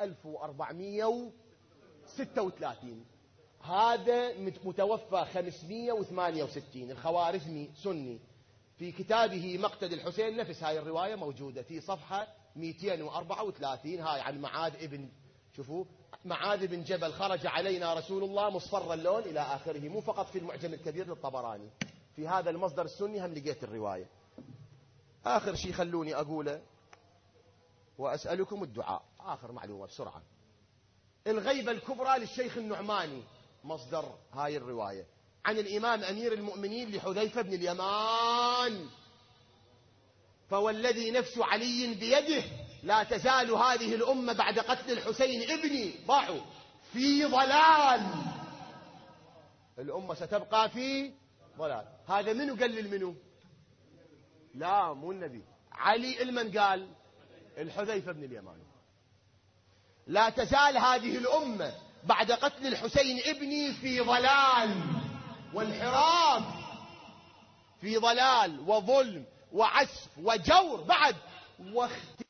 1436. هذا متوفى 568 الخوارزمي سني، في كتابه مقتل الحسين نفس هاي الرواية موجودة في صفحة 234. هاي عن معاذ ابن، شوفوا، معاذ بن جبل خرج علينا رسول الله مصفر اللون إلى آخره. مو فقط في المعجم الكبير للطبراني، في هذا المصدر السني هم لقيت الرواية. آخر شيء خلوني أقوله وأسألكم الدعاء. آخر معلومة بسرعة. الغيبة الكبرى للشيخ النعماني مصدر هاي الرواية عن الإمام أمير المؤمنين لحذيفة بن اليمان: فوالذي نفس علي بيده لا تزال هذه الأمة بعد قتل الحسين ابني ضاعوا في ضلال. الأمة ستبقى في ضلال. هذا منو قال للمنو؟ لا مو النبي، علي. المن قال؟ الحذيفة بن اليمان. لا تزال هذه الأمة بعد قتل الحسين ابني في ضلال وانحراف، في ضلال وظلم وعسف وجور بعد، واختلاف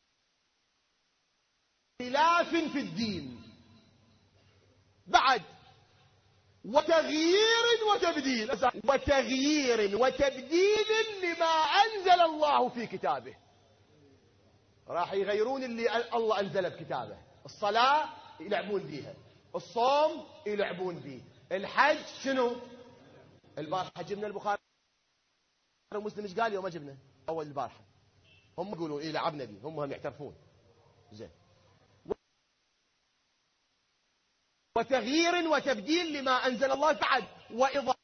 في الدين بعد، وتغيير وتبديل لما أنزل الله في كتابه. راح يغيرون اللي الله أنزل بكتابه. الصلاة يلعبون بيها، الصوم يلعبون بيه، الحج شنو؟ البارحة جبنا البخاري ومسلم ايش قال يوم ما جبنا أول البارحة؟ هم يقولون إيه لعبنا بيه، هم يعترفون. زين. وتغيير وتبديل لما أنزل الله بعد، وإظهار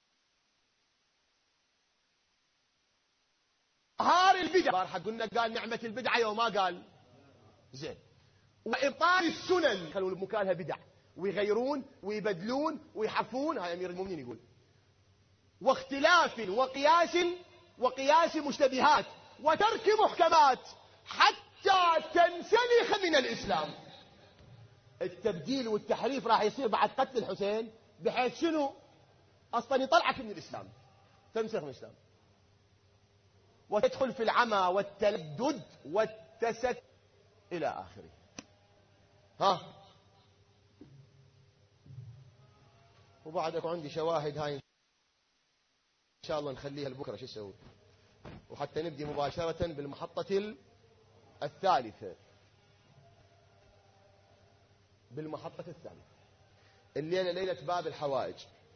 البدع. البارحة قلنا قال نعمة البدعة يوم ما قال. زين. وإبطال السنن، خلوا مكانها بدع، ويغيرون ويبدلون ويحرفون. هاي أمير المؤمنين يقول. واختلاف وقياس مشتبهات وترك محكمات حتى تنسلخ من الإسلام. التبديل والتحريف راح يصير بعد قتل الحسين، بحيث شنو؟ أصلا يطلعك من الإسلام، تنسلخ من الإسلام، وتدخل في العمى والتلدد والتست إلى آخره. ها، وبعدك عندي شواهد هاي إن شاء الله نخليها لبكرة. شو اسوي؟ وحتى نبدي مباشرة بالمحطة الثالثة، بالمحطة الثالثة، الليلة ليلة باب الحوائج.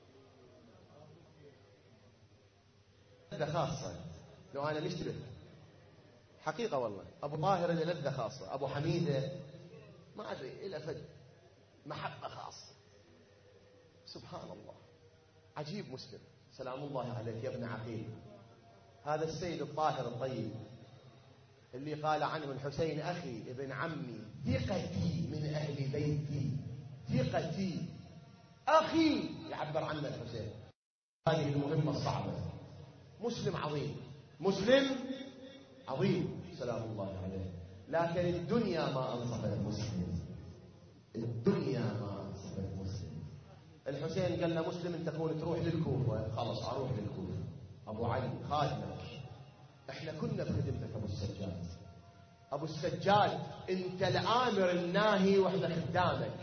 لذة خاصة لو أنا نشتبه حقيقة والله. أبو طاهر له لذة خاصة، أبو حميدة ما أدري إلى فد محبة خاصة. سبحان الله، عجيب مسلم. سلام الله عليك يا ابن عقيل. هذا السيد الطاهر الطيب اللي قال عنه الحسين أخي ابن عمي ثقتي من أهل بيتي، ثقتي أخي يعبر عنه الحسين. هذه المهمة الصعبة. مسلم عظيم، مسلم عظيم سلام الله عليه. لكن الدنيا ما أنصفت المسلم، الدنيا ما أنصفت المسلم. الحسين قال له مسلم أنت تكون تروح للكوفة، خلاص أروح للكوفة. أبو علي خادمك، احنا كنا بخدمتك أبو السجاد. أبو السجاد أنت الآمر الناهي وإحنا خدامك.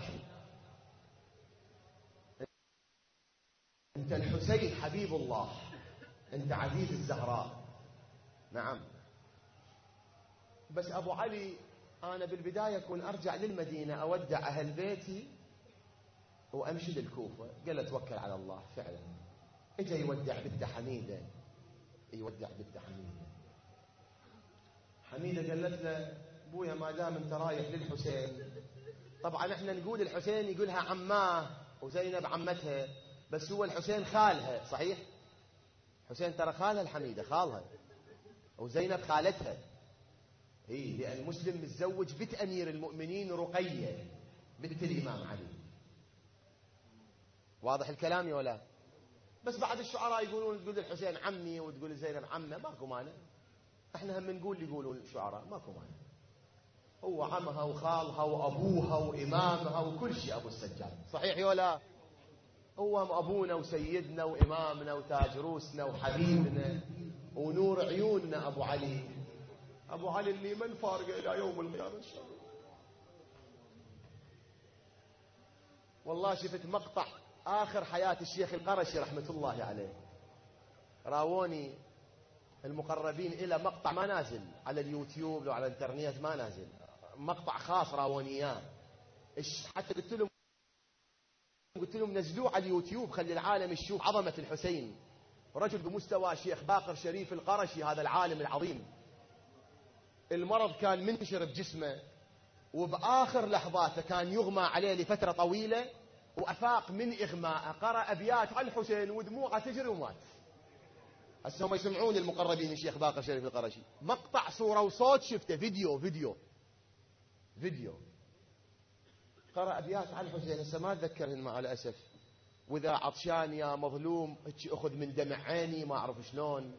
أنت الحسين حبيب الله، أنت عزيز الزهراء. نعم. بس أبو علي أنا بالبداية أكون أرجع للمدينة أودع أهل بيتي وأمشي للكوفة. قال توكل على الله. فعلا إجا يودع بنت حميدة، يودع بنت حميدة. حميدة قالت له أبويا ما دام أنت رايح للحسين. طبعا احنا نقول الحسين يقولها عماه وزينب عمتها، بس هو الحسين خالها. صحيح حسين ترى خالها الحميدة، خالها، وزينب خالتها. هي لأن مسلم متزوج بنت أمير المؤمنين رقية بنت الإمام علي. واضح الكلام يا ولا؟ بس بعد الشعراء يقولون تقول الحسين عمي وتقول زينب عمه، ماكو مانع. احنا هم نقول يقولون الشعراء ماكو مانع. هو عمها وخالها وأبوها وإمامها وكل شيء أبو السجاد. صحيح يا ولا؟ هو أبونا وسيدنا وإمامنا وتاج روسنا وحبيبنا ونور عيوننا أبو علي. أبو علي اللي من فارقه إلى يوم القيامة إن شاء الله. والله شفت مقطع آخر حياة الشيخ القرشي رحمة الله عليه. راوني المقربين إلى مقطع ما نازل على اليوتيوب لو على الانترنت، ما نازل، مقطع خاص راوني إياه. حتى قلت لهم نزلوه على اليوتيوب خلي العالم يشوف عظمة الحسين. رجل بمستوى شيخ باقر شريف القرشي، هذا العالم العظيم. المرض كان منتشر بجسمه، وبآخر لحظاته كان يغمى عليه لفترة طويلة، وأفاق من إغماءه قرأ أبيات عن الحسين ودموعه تجري ومات. هسه هم يسمعون المقربين الشيخ باقر شريف القرشي. مقطع صورة وصوت شفته، فيديو قرأ أبيات عن الحسين. هسه ما أتذكرهن مع الأسف. وإذا عطشان يا مظلوم أخذ من دمع عيني، ما أعرف شلون.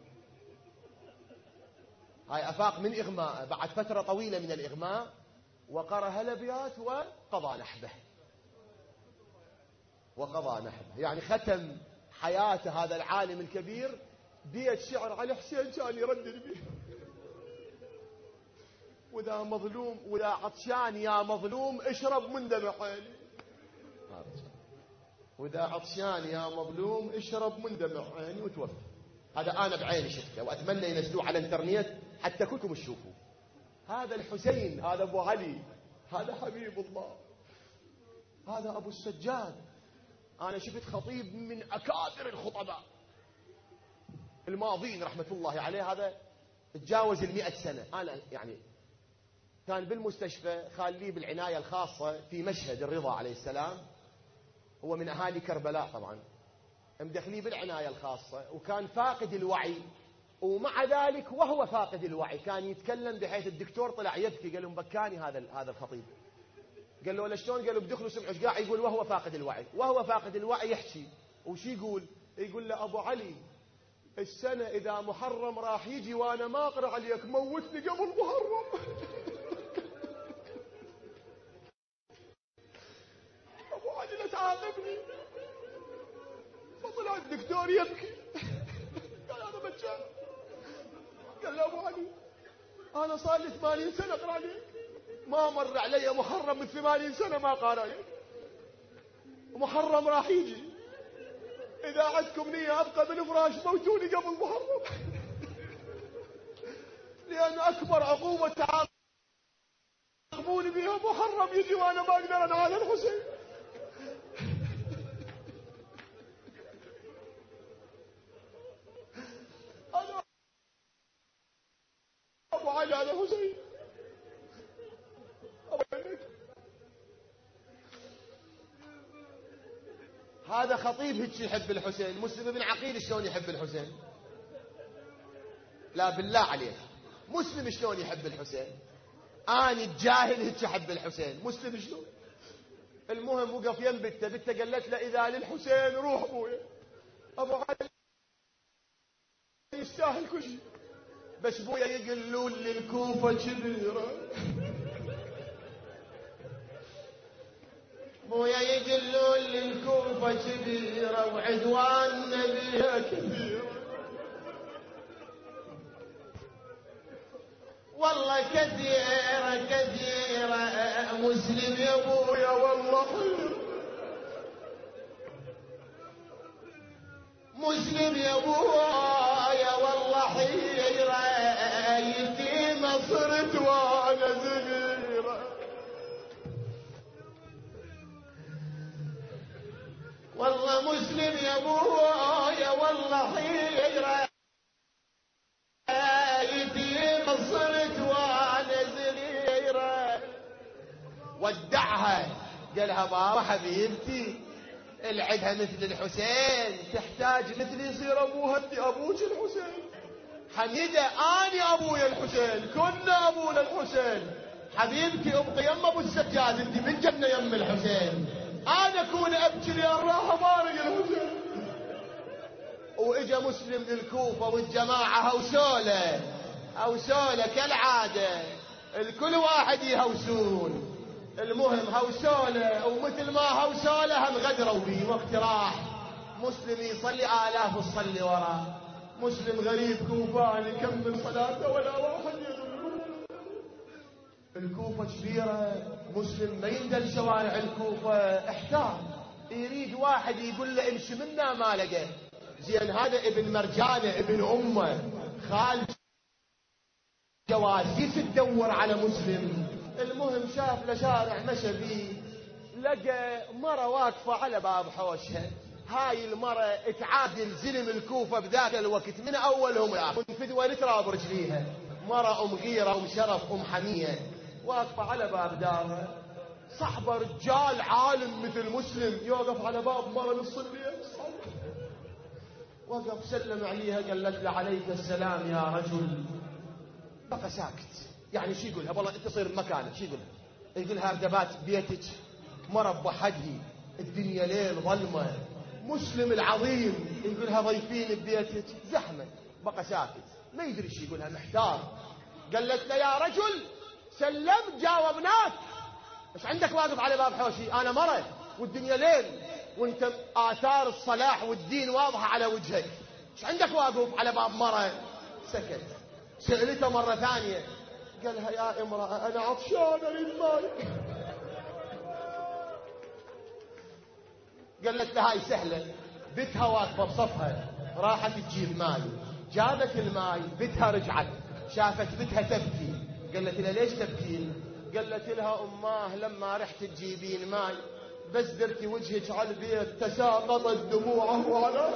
هاي أفاق من إغماء بعد فترة طويلة من الإغماء، وقرأ هالأبيات وقضى نحبه. يعني ختم حياته هذا العالم الكبير بيت شعر على حسين كان يردد به. وإذا مظلوم وإذا عطشان يا مظلوم اشرب من دمع عيني. وإذا عطشان يا مظلوم اشرب من دمع عيني وتوفى. هذا أنا بعيني شفته، وأتمنى ينزلوه على الانترنت حتى كلكم تشوفوا. هذا الحسين، هذا أبو علي، هذا حبيب الله، هذا أبو السجاد. أنا شفت خطيب من أكابر الخطباء الماضين رحمة الله عليه، هذا تجاوز 100 سنة. أنا يعني كان بالمستشفى خالي بالعناية الخاصة في مشهد الرضا عليه السلام. هو من أهالي كربلاء طبعا، مدخليه بالعناية الخاصة، وكان فاقد الوعي. ومع ذلك وهو فاقد الوعي كان يتكلم بحيث الدكتور طلع يبكي. قال له مبكاني هذا الخطيب. قال له ولا شلون؟ قال له بدخلوا سمعوا ايش قاعد يقول وهو فاقد الوعي. وهو فاقد الوعي يحكي وش يقول؟ يقول له ابو علي السنة اذا محرم راح يجي وانا ما اقرا عليك، موتني قبل محرم. ابو علي لا تعاقبني. فطلع الدكتور يبكي. قال هذا مجان. قال له ابو علي انا صار لي 80 سنة اقرا عليك، ما مر علي محرم من 80 سنة ما قارئ. محرم راح يجي، إذا عندكم نية أبقى بالفراش موتوني قبل محرم. لأن أكبر عقوبة تعاقب يراقبوني بيها محرم يجي وانا ما اقدر انعال الحسين. انا ابو علي على الحسين. هذا خطيب هيك يحب الحسين. مسلم بن عقيل شلون يحب الحسين؟ لا بالله عليك، مسلم شلون يحب الحسين؟ أنا الجاهل هيك أحب الحسين، مسلم شلون؟ المهم وقف يم بنته قالت له إذا للحسين روح أبويا. أبو علي يستاهل كل شيء، بس أبويا يقولون للكوفة كبيرة. أبويا يقولون للكوفة كبيرة وعدوان بها كثيرة. والله كثيرة كثيرة مسلم يا ابويا والله حيرة. مسلم يا ابويا والله حيرة يتيمة صرت وانا صغيرة. والله مسلم يا ابويا والله حيرة صرت وانا صغيرة. ودعها قالها بابا حبيبتي العدها مثل الحسين، تحتاج مثل يصير ابوها. انت ابوك الحسين. حميدة اني ابويا الحسين، كنا ابونا الحسين. حبيبتي ابقي يم ابو السجاد، انت من جنة يم الحسين. انا اكون ابكي لان راح ابارق الحسين. واجا مسلم للكوفة والجماعة هوسولة كالعادة، الكل واحد يهوسون. المهم هوسولة، ومثل ما هوسولة هم غدروا بي. وقت راح مسلم يصلي آلاف تصلي وراه. مسلم غريب كوفاني يكمل صلاته ولا واحد يدل. الكوفة كبيرة، مسلم ما يندل شوارع الكوفة، احتار يريد واحد يقول له امشي منا ما لقى. زين هذا ابن مرجانة ابن أمه خالد جواسيس تدور على مسلم. المهم شاف له شارع مشى بيه، لقى مرة واقفة على باب حوشها. هاي المرة تعادل زلم الكوفة بذاك الوقت من أولهم لآخر، فدوى تراب رجليها. مرة أم غيرة أم شرف أم حمية واقفة على باب دارها. صحبة رجال عالم مثل مسلم يوقف على باب مرة نص الليل. وقف سلم عليها قالت له عليك السلام يا رجل. بقى ساكت. يعني شو يقولها؟ والله انت تصير بمكانك. شو يقولها؟ يقولها ردبات بيتك مربى حدي، الدنيا ليل ظلمه، مسلم العظيم يقولها ضيفين ببيتك زحمه. بقى ساكت ما يدري شو يقولها، محتار. قالت له يا رجل سلمت جاوبناك، ايش عندك واقف على باب حوشي؟ انا مرة والدنيا ليل وانت آثار الصلاح والدين واضحة على وجهك، ايش عندك واقف على باب مرة؟ سكت. سألته مرة ثانية قالها يا امرأة أنا عطشان أريد ماي. قالت لها هاي سهلة، بتها واقفة بصفها، راحت تجيب ماي، جابت الماي، بتها رجعت شافت بتها تبكي. قالت لها ليش تبكين؟ قالت لها أماه لما رحت تجيبين ماي بس درتي وجهك على البيت تساقطت دموعه على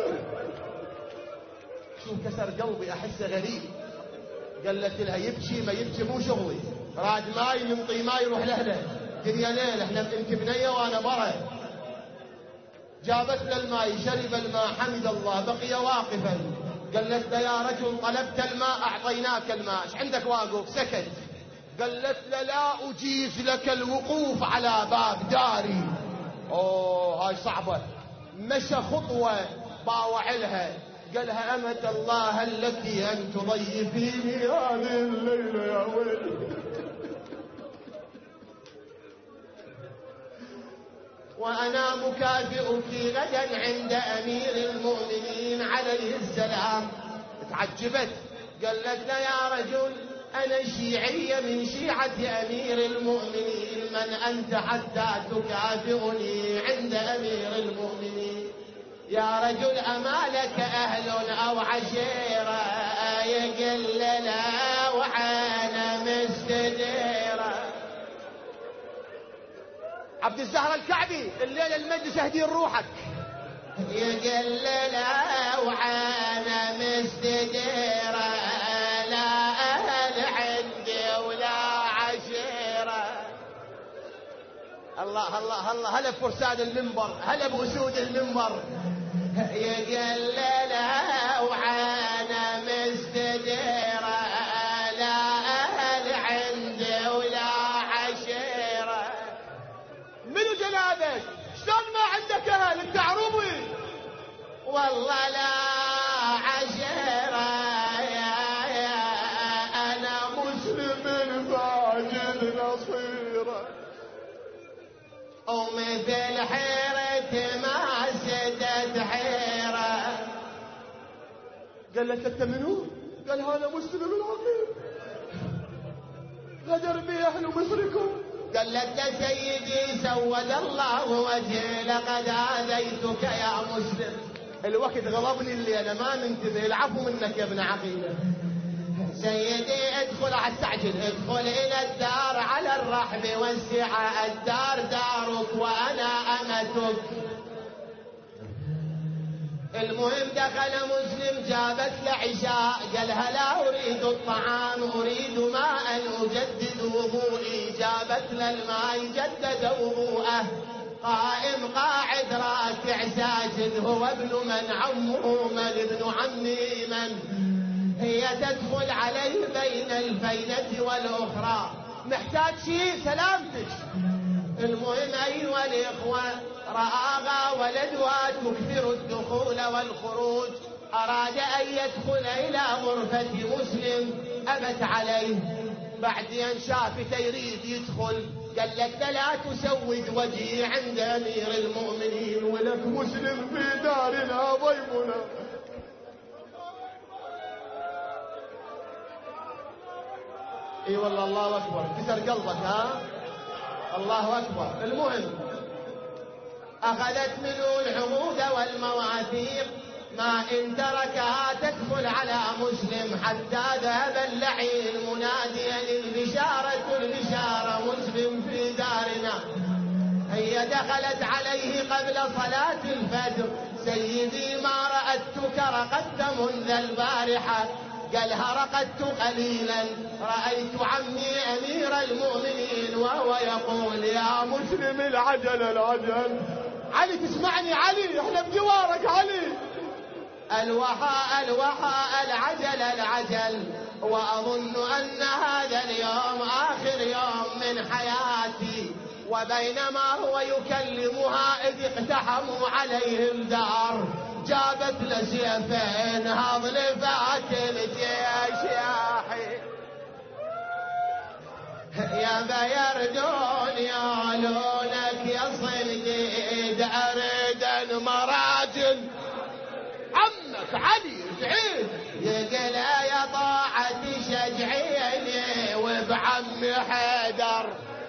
شو كسر قلبي أحسه غريب. قالت لها يبكي ما يبكي مو شغلي، راد ماي ننطي ماي يروح لهله، دنيا ليل احنا انت بنيه وانا برا. جابت له الماي شرب الماء حمد الله بقي واقفا. قالت له يا رجل طلبت الماء اعطيناك الماء، ايش عندك واقف؟ سكت. قالت له لا اجيز لك الوقوف على باب داري. اوه هاي صعبه. مشى خطوه باوع لها قالها أمة الله التي أن تضيفيني هذه الليلة يا ويلي. وأنا مكافئك غدا عند أمير المؤمنين عليه السلام. تعجبت قالت له يا رجل أنا شيعية من شيعة أمير المؤمنين، من أنت حتى تكافئني عند أمير المؤمنين؟ يا رجل أما لك أهل أو عشيرة؟ يقل لا وعانا مستديرة. عبد الزهر الكعبي الليلة المجلس اهدين روحك. يقللها وعانا مستديرة لا أهل عندي ولا عشيرة. الله الله الله، هلا بفرسان المنبر، هلا بأسود المنبر. يقللها وعانا مستديرة لا أهل عندي ولا عشيرة. منو جنابك؟ شلون ما عندك اهل؟ انت عروبي. والله لا عشيرة يا أنا مسلم فاجد نصيرة. ومثل حيرة ما سدت حيرة. قال لك انت منو؟ قال هذا مسلم العظيم غدر بي اهل مصركم. قال لك يا سيدي سود الله وجهي لقد آذيتك يا مسلم. الوقت غضبني اللي انا ما منتبه. العفو منك يا ابن عقيله. سيدي ادخل استعجل، ادخل الى الدار على الرحب والسعة. الدار دارك وانا امتك. المهم دخل مسلم جابت له عشاء. قالها لا اريد الطعام اريد ماء اجدد وضوئي. جابت له الماء جدد وضوءه. قائم قاعد راكع ساجد. هو ابن من عمه من ابن عمي من. هي تدخل عليه بين الفينة والأخرى. محتاج شيء سلامتك. المهم أيها الإخوة رآها ولدها تكثر الدخول والخروج. أراد أن يدخل إلى غرفة مسلم أبت عليه. بعد أن شافته يريد يدخل قال لك لا تسود وجهي عند أمير المؤمنين ولك مسلم في دارنا ضيفنا. اي والله الله اكبر، كسر قلبك ها. الله اكبر. المهم اخذت منه العقود والمواثيق. ما ان تركها تدخل على مسلم حتى ذهب اللعين مناديا البشارة مسلم في دارنا. هي دخلت عليه قبل صلاة الفجر. سيدي ما رأتك رقدت منذ البارحة. قالها رقدت قليلا رأيت عمي أمير المؤمنين وهو يقول يا مسلم العجل العجل. علي تسمعني علي، احنا بجوارك علي. الوحى العجل العجل. وأظن أن هذا اليوم آخر يوم من حياتي. وبينما هو يكلمها إذ اقتحموا عليه الدار. جابت له سيفين هضلفات الجيش يا حي. يا بيردون يالونك يا صنديد أريد مراجل. عمك علي سعيد يقول يا طاعة شجعيني وبعمي حيدر.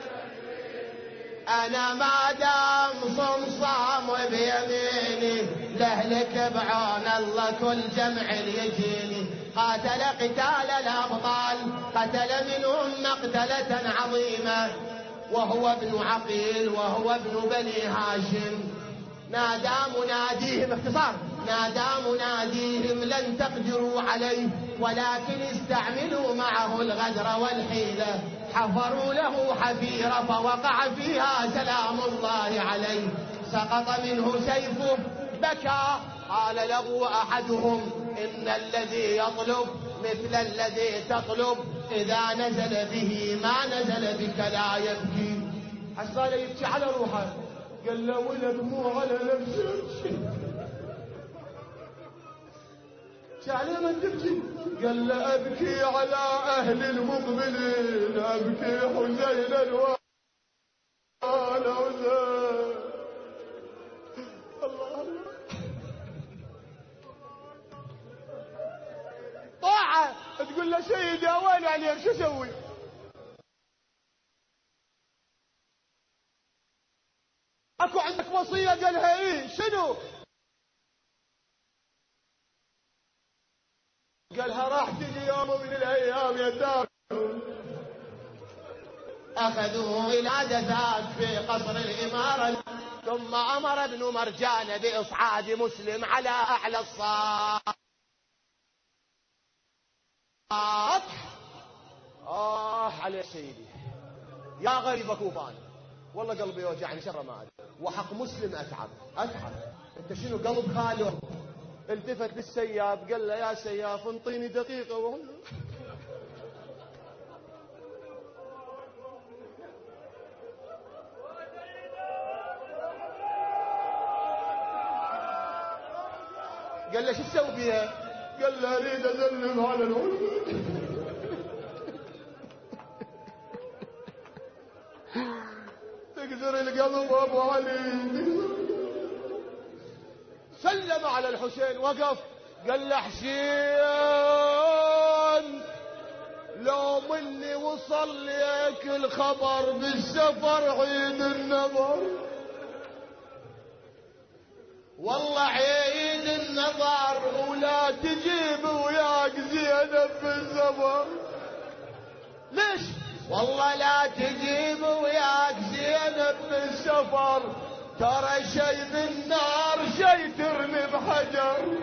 أنا ما دام صمصام بيميني لهلك بعون الله كل جمع يجيني. قاتل قتال الأبطال قتل منهم مقتلة عظيمة. وهو ابن عقيل وهو ابن بني هاشم. نادى مناديهم باختصار نادى مناديهم لن تقدروا عليه ولكن استعملوا معه الغدر والحيلة. حفروا له حفيرة فوقع فيها سلام الله عليه. سقط منه سيفه بكى. قال له أحدهم إن الذي يطلب مثل الذي تطلب إذا نزل به ما نزل بك لا يبكي. حصل يبكي على روحه. قال له ولد مو على نفسك على من تبكي؟ قال له أبكي على أهل المقبلين أبكي حزين الوالد حزين. الله طاعة تقول له سيدي وين عليك شو اسوي؟ اكو عندك وصية؟ قالها ايه شنو؟ قالها راح تجي يوم من الايام يا دار أخذوه إلى دثات في قصر الإمارة. ثم أمر ابن مرجان بإصعاد مسلم على أعلى السطح. على سيدي يا غريب كوفان، والله قلبي يوجعني شر ما أدري، وحق مسلم أتعب. أنت شنو قلب خالد؟ التفت للسياف قال له يا سياف انطيني دقيقة قال له شو تسوي فيها؟ قال له اريد ازلم على العلم. تقدر القلب ابو علي. سلم على الحسين وقف قال له حسين لو مني وصل لك الخبر بالسفر عيد النظر، والله عيد النظر ولا تجيب وياك زينب بالسفر. ليش؟ والله لا تجيب وياك زينب بالسفر، ترى شي بالنار شي ترمي بحجر.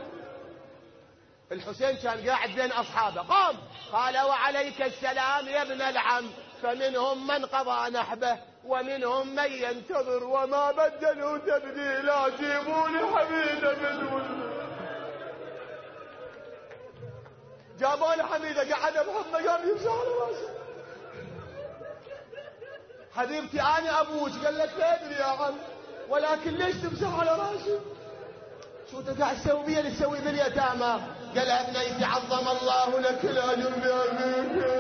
الحسين كان قاعد بين أصحابه، قام قال وعليك السلام يا ابن العم، فمنهم من قضى نحبه ومنهم من ينتظر وما بدلوا تبديلا، جيبوا لي حميدة بدون. جابوا لي حميدة قعد محمد قام يمسح على راسه. حبيبتي أنا أبوك. قال لك لا أدري يا عم، ولكن ليش تمسح على راسي؟ شو انت قاعد تسوي بي اللي تسوي باليتامى؟ قال ابنيتي عظم الله لك الاجر بأبيك.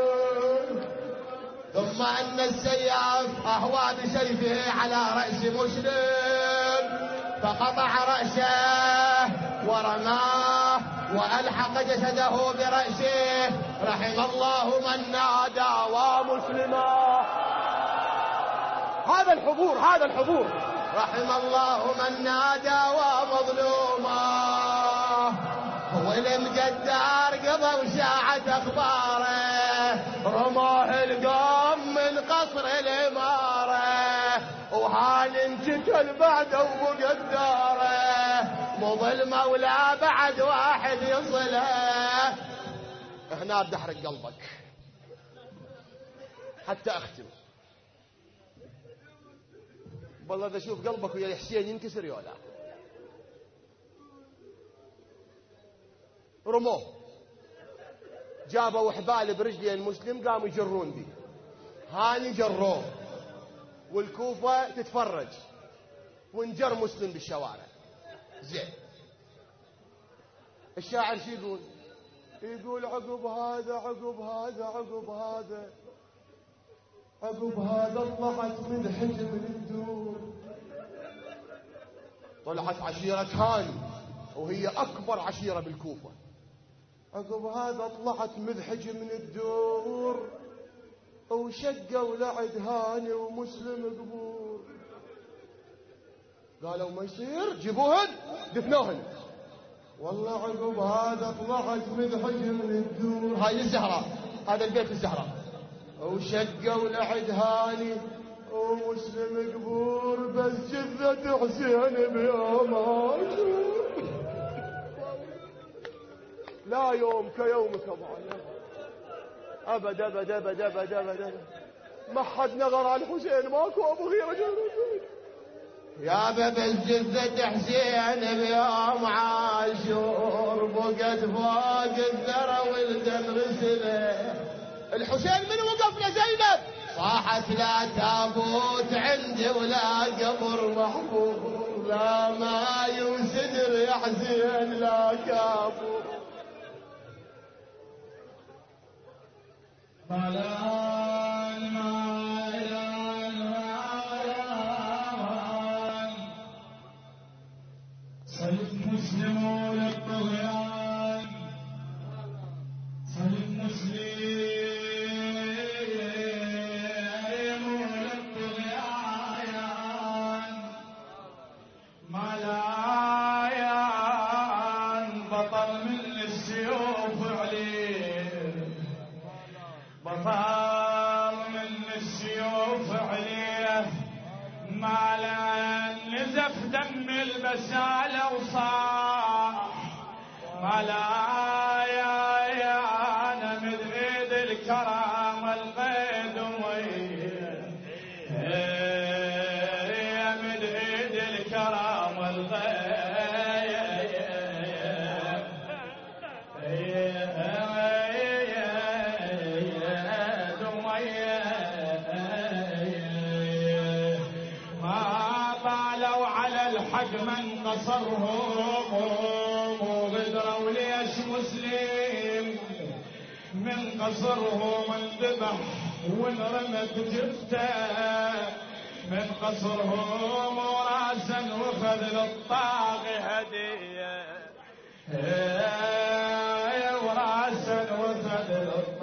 ثم ان السياف اهوى بسيفه على راس مسلم فقطع راسه ورماه والحق جسده براسه. رحم الله من نادى ومسلما. هذا الحضور. رحم الله من نادى ومظلوما. والمجدار قضوا ساعة اخباره، رماه القوم من قصر الامارة، وهان انقتل بعده ومقداره، مظل مولى بعد واحد يصله. هنا بدي احرق قلبك حتى اختم. والله اذا اشوف قلبك ويا حسين ينكسر يا لا. رموه، جابوا حبال برجلين مسلم قاموا يجرون بي، هاني جروه والكوفة تتفرج وانجر مسلم بالشوارع. زين الشاعر شو يقول؟ يقول عقب هذا طلعت من حجم الدور. طلعت عشيرة هاني وهي أكبر عشيرة بالكوفة. عقب هذا طلعت مذحج من الدور، وشقوا لعد هاني ومسلم قبور. قالوا ما يصير، جيبوهن دفنوهن. والله عقب هذا طلعت مذحج من الدور. هاي الزهراء، هذا البيت الزهراء. وشقوا لعد هاني ومسلم قبور، بس جثة حسين بيومات. لا يوم كيومك ابد ابد ابد ابد ابد. ما حد نظر على الحسين، ماكو ابو غيره جنود. يا باب الجثة حسين بيوم عاشور، بقت فوق الذرى والدم غسله. الحسين من وقف لزينب صاحت لا تابوت عندي ولا قبر محفور، لا ماي وسدر يا حسين لا كابور. صلت مسلم للطغيان، صلت مسلم للطغيان، ملايان بطل من السيوف عليه، بطل من والسيوف عليه مالا نزف دم البسالة وصاح مالا يا أنا من إيد الكرامة القيد من إيد الكرامة القيد ما طالوا على الحق من قصرهم وغدروا ليش مسلم من قصرهم انذبح وانرمت جثته من قصرهم وراسا وخذ للطاغي هديه وراسا وخذ للطاغي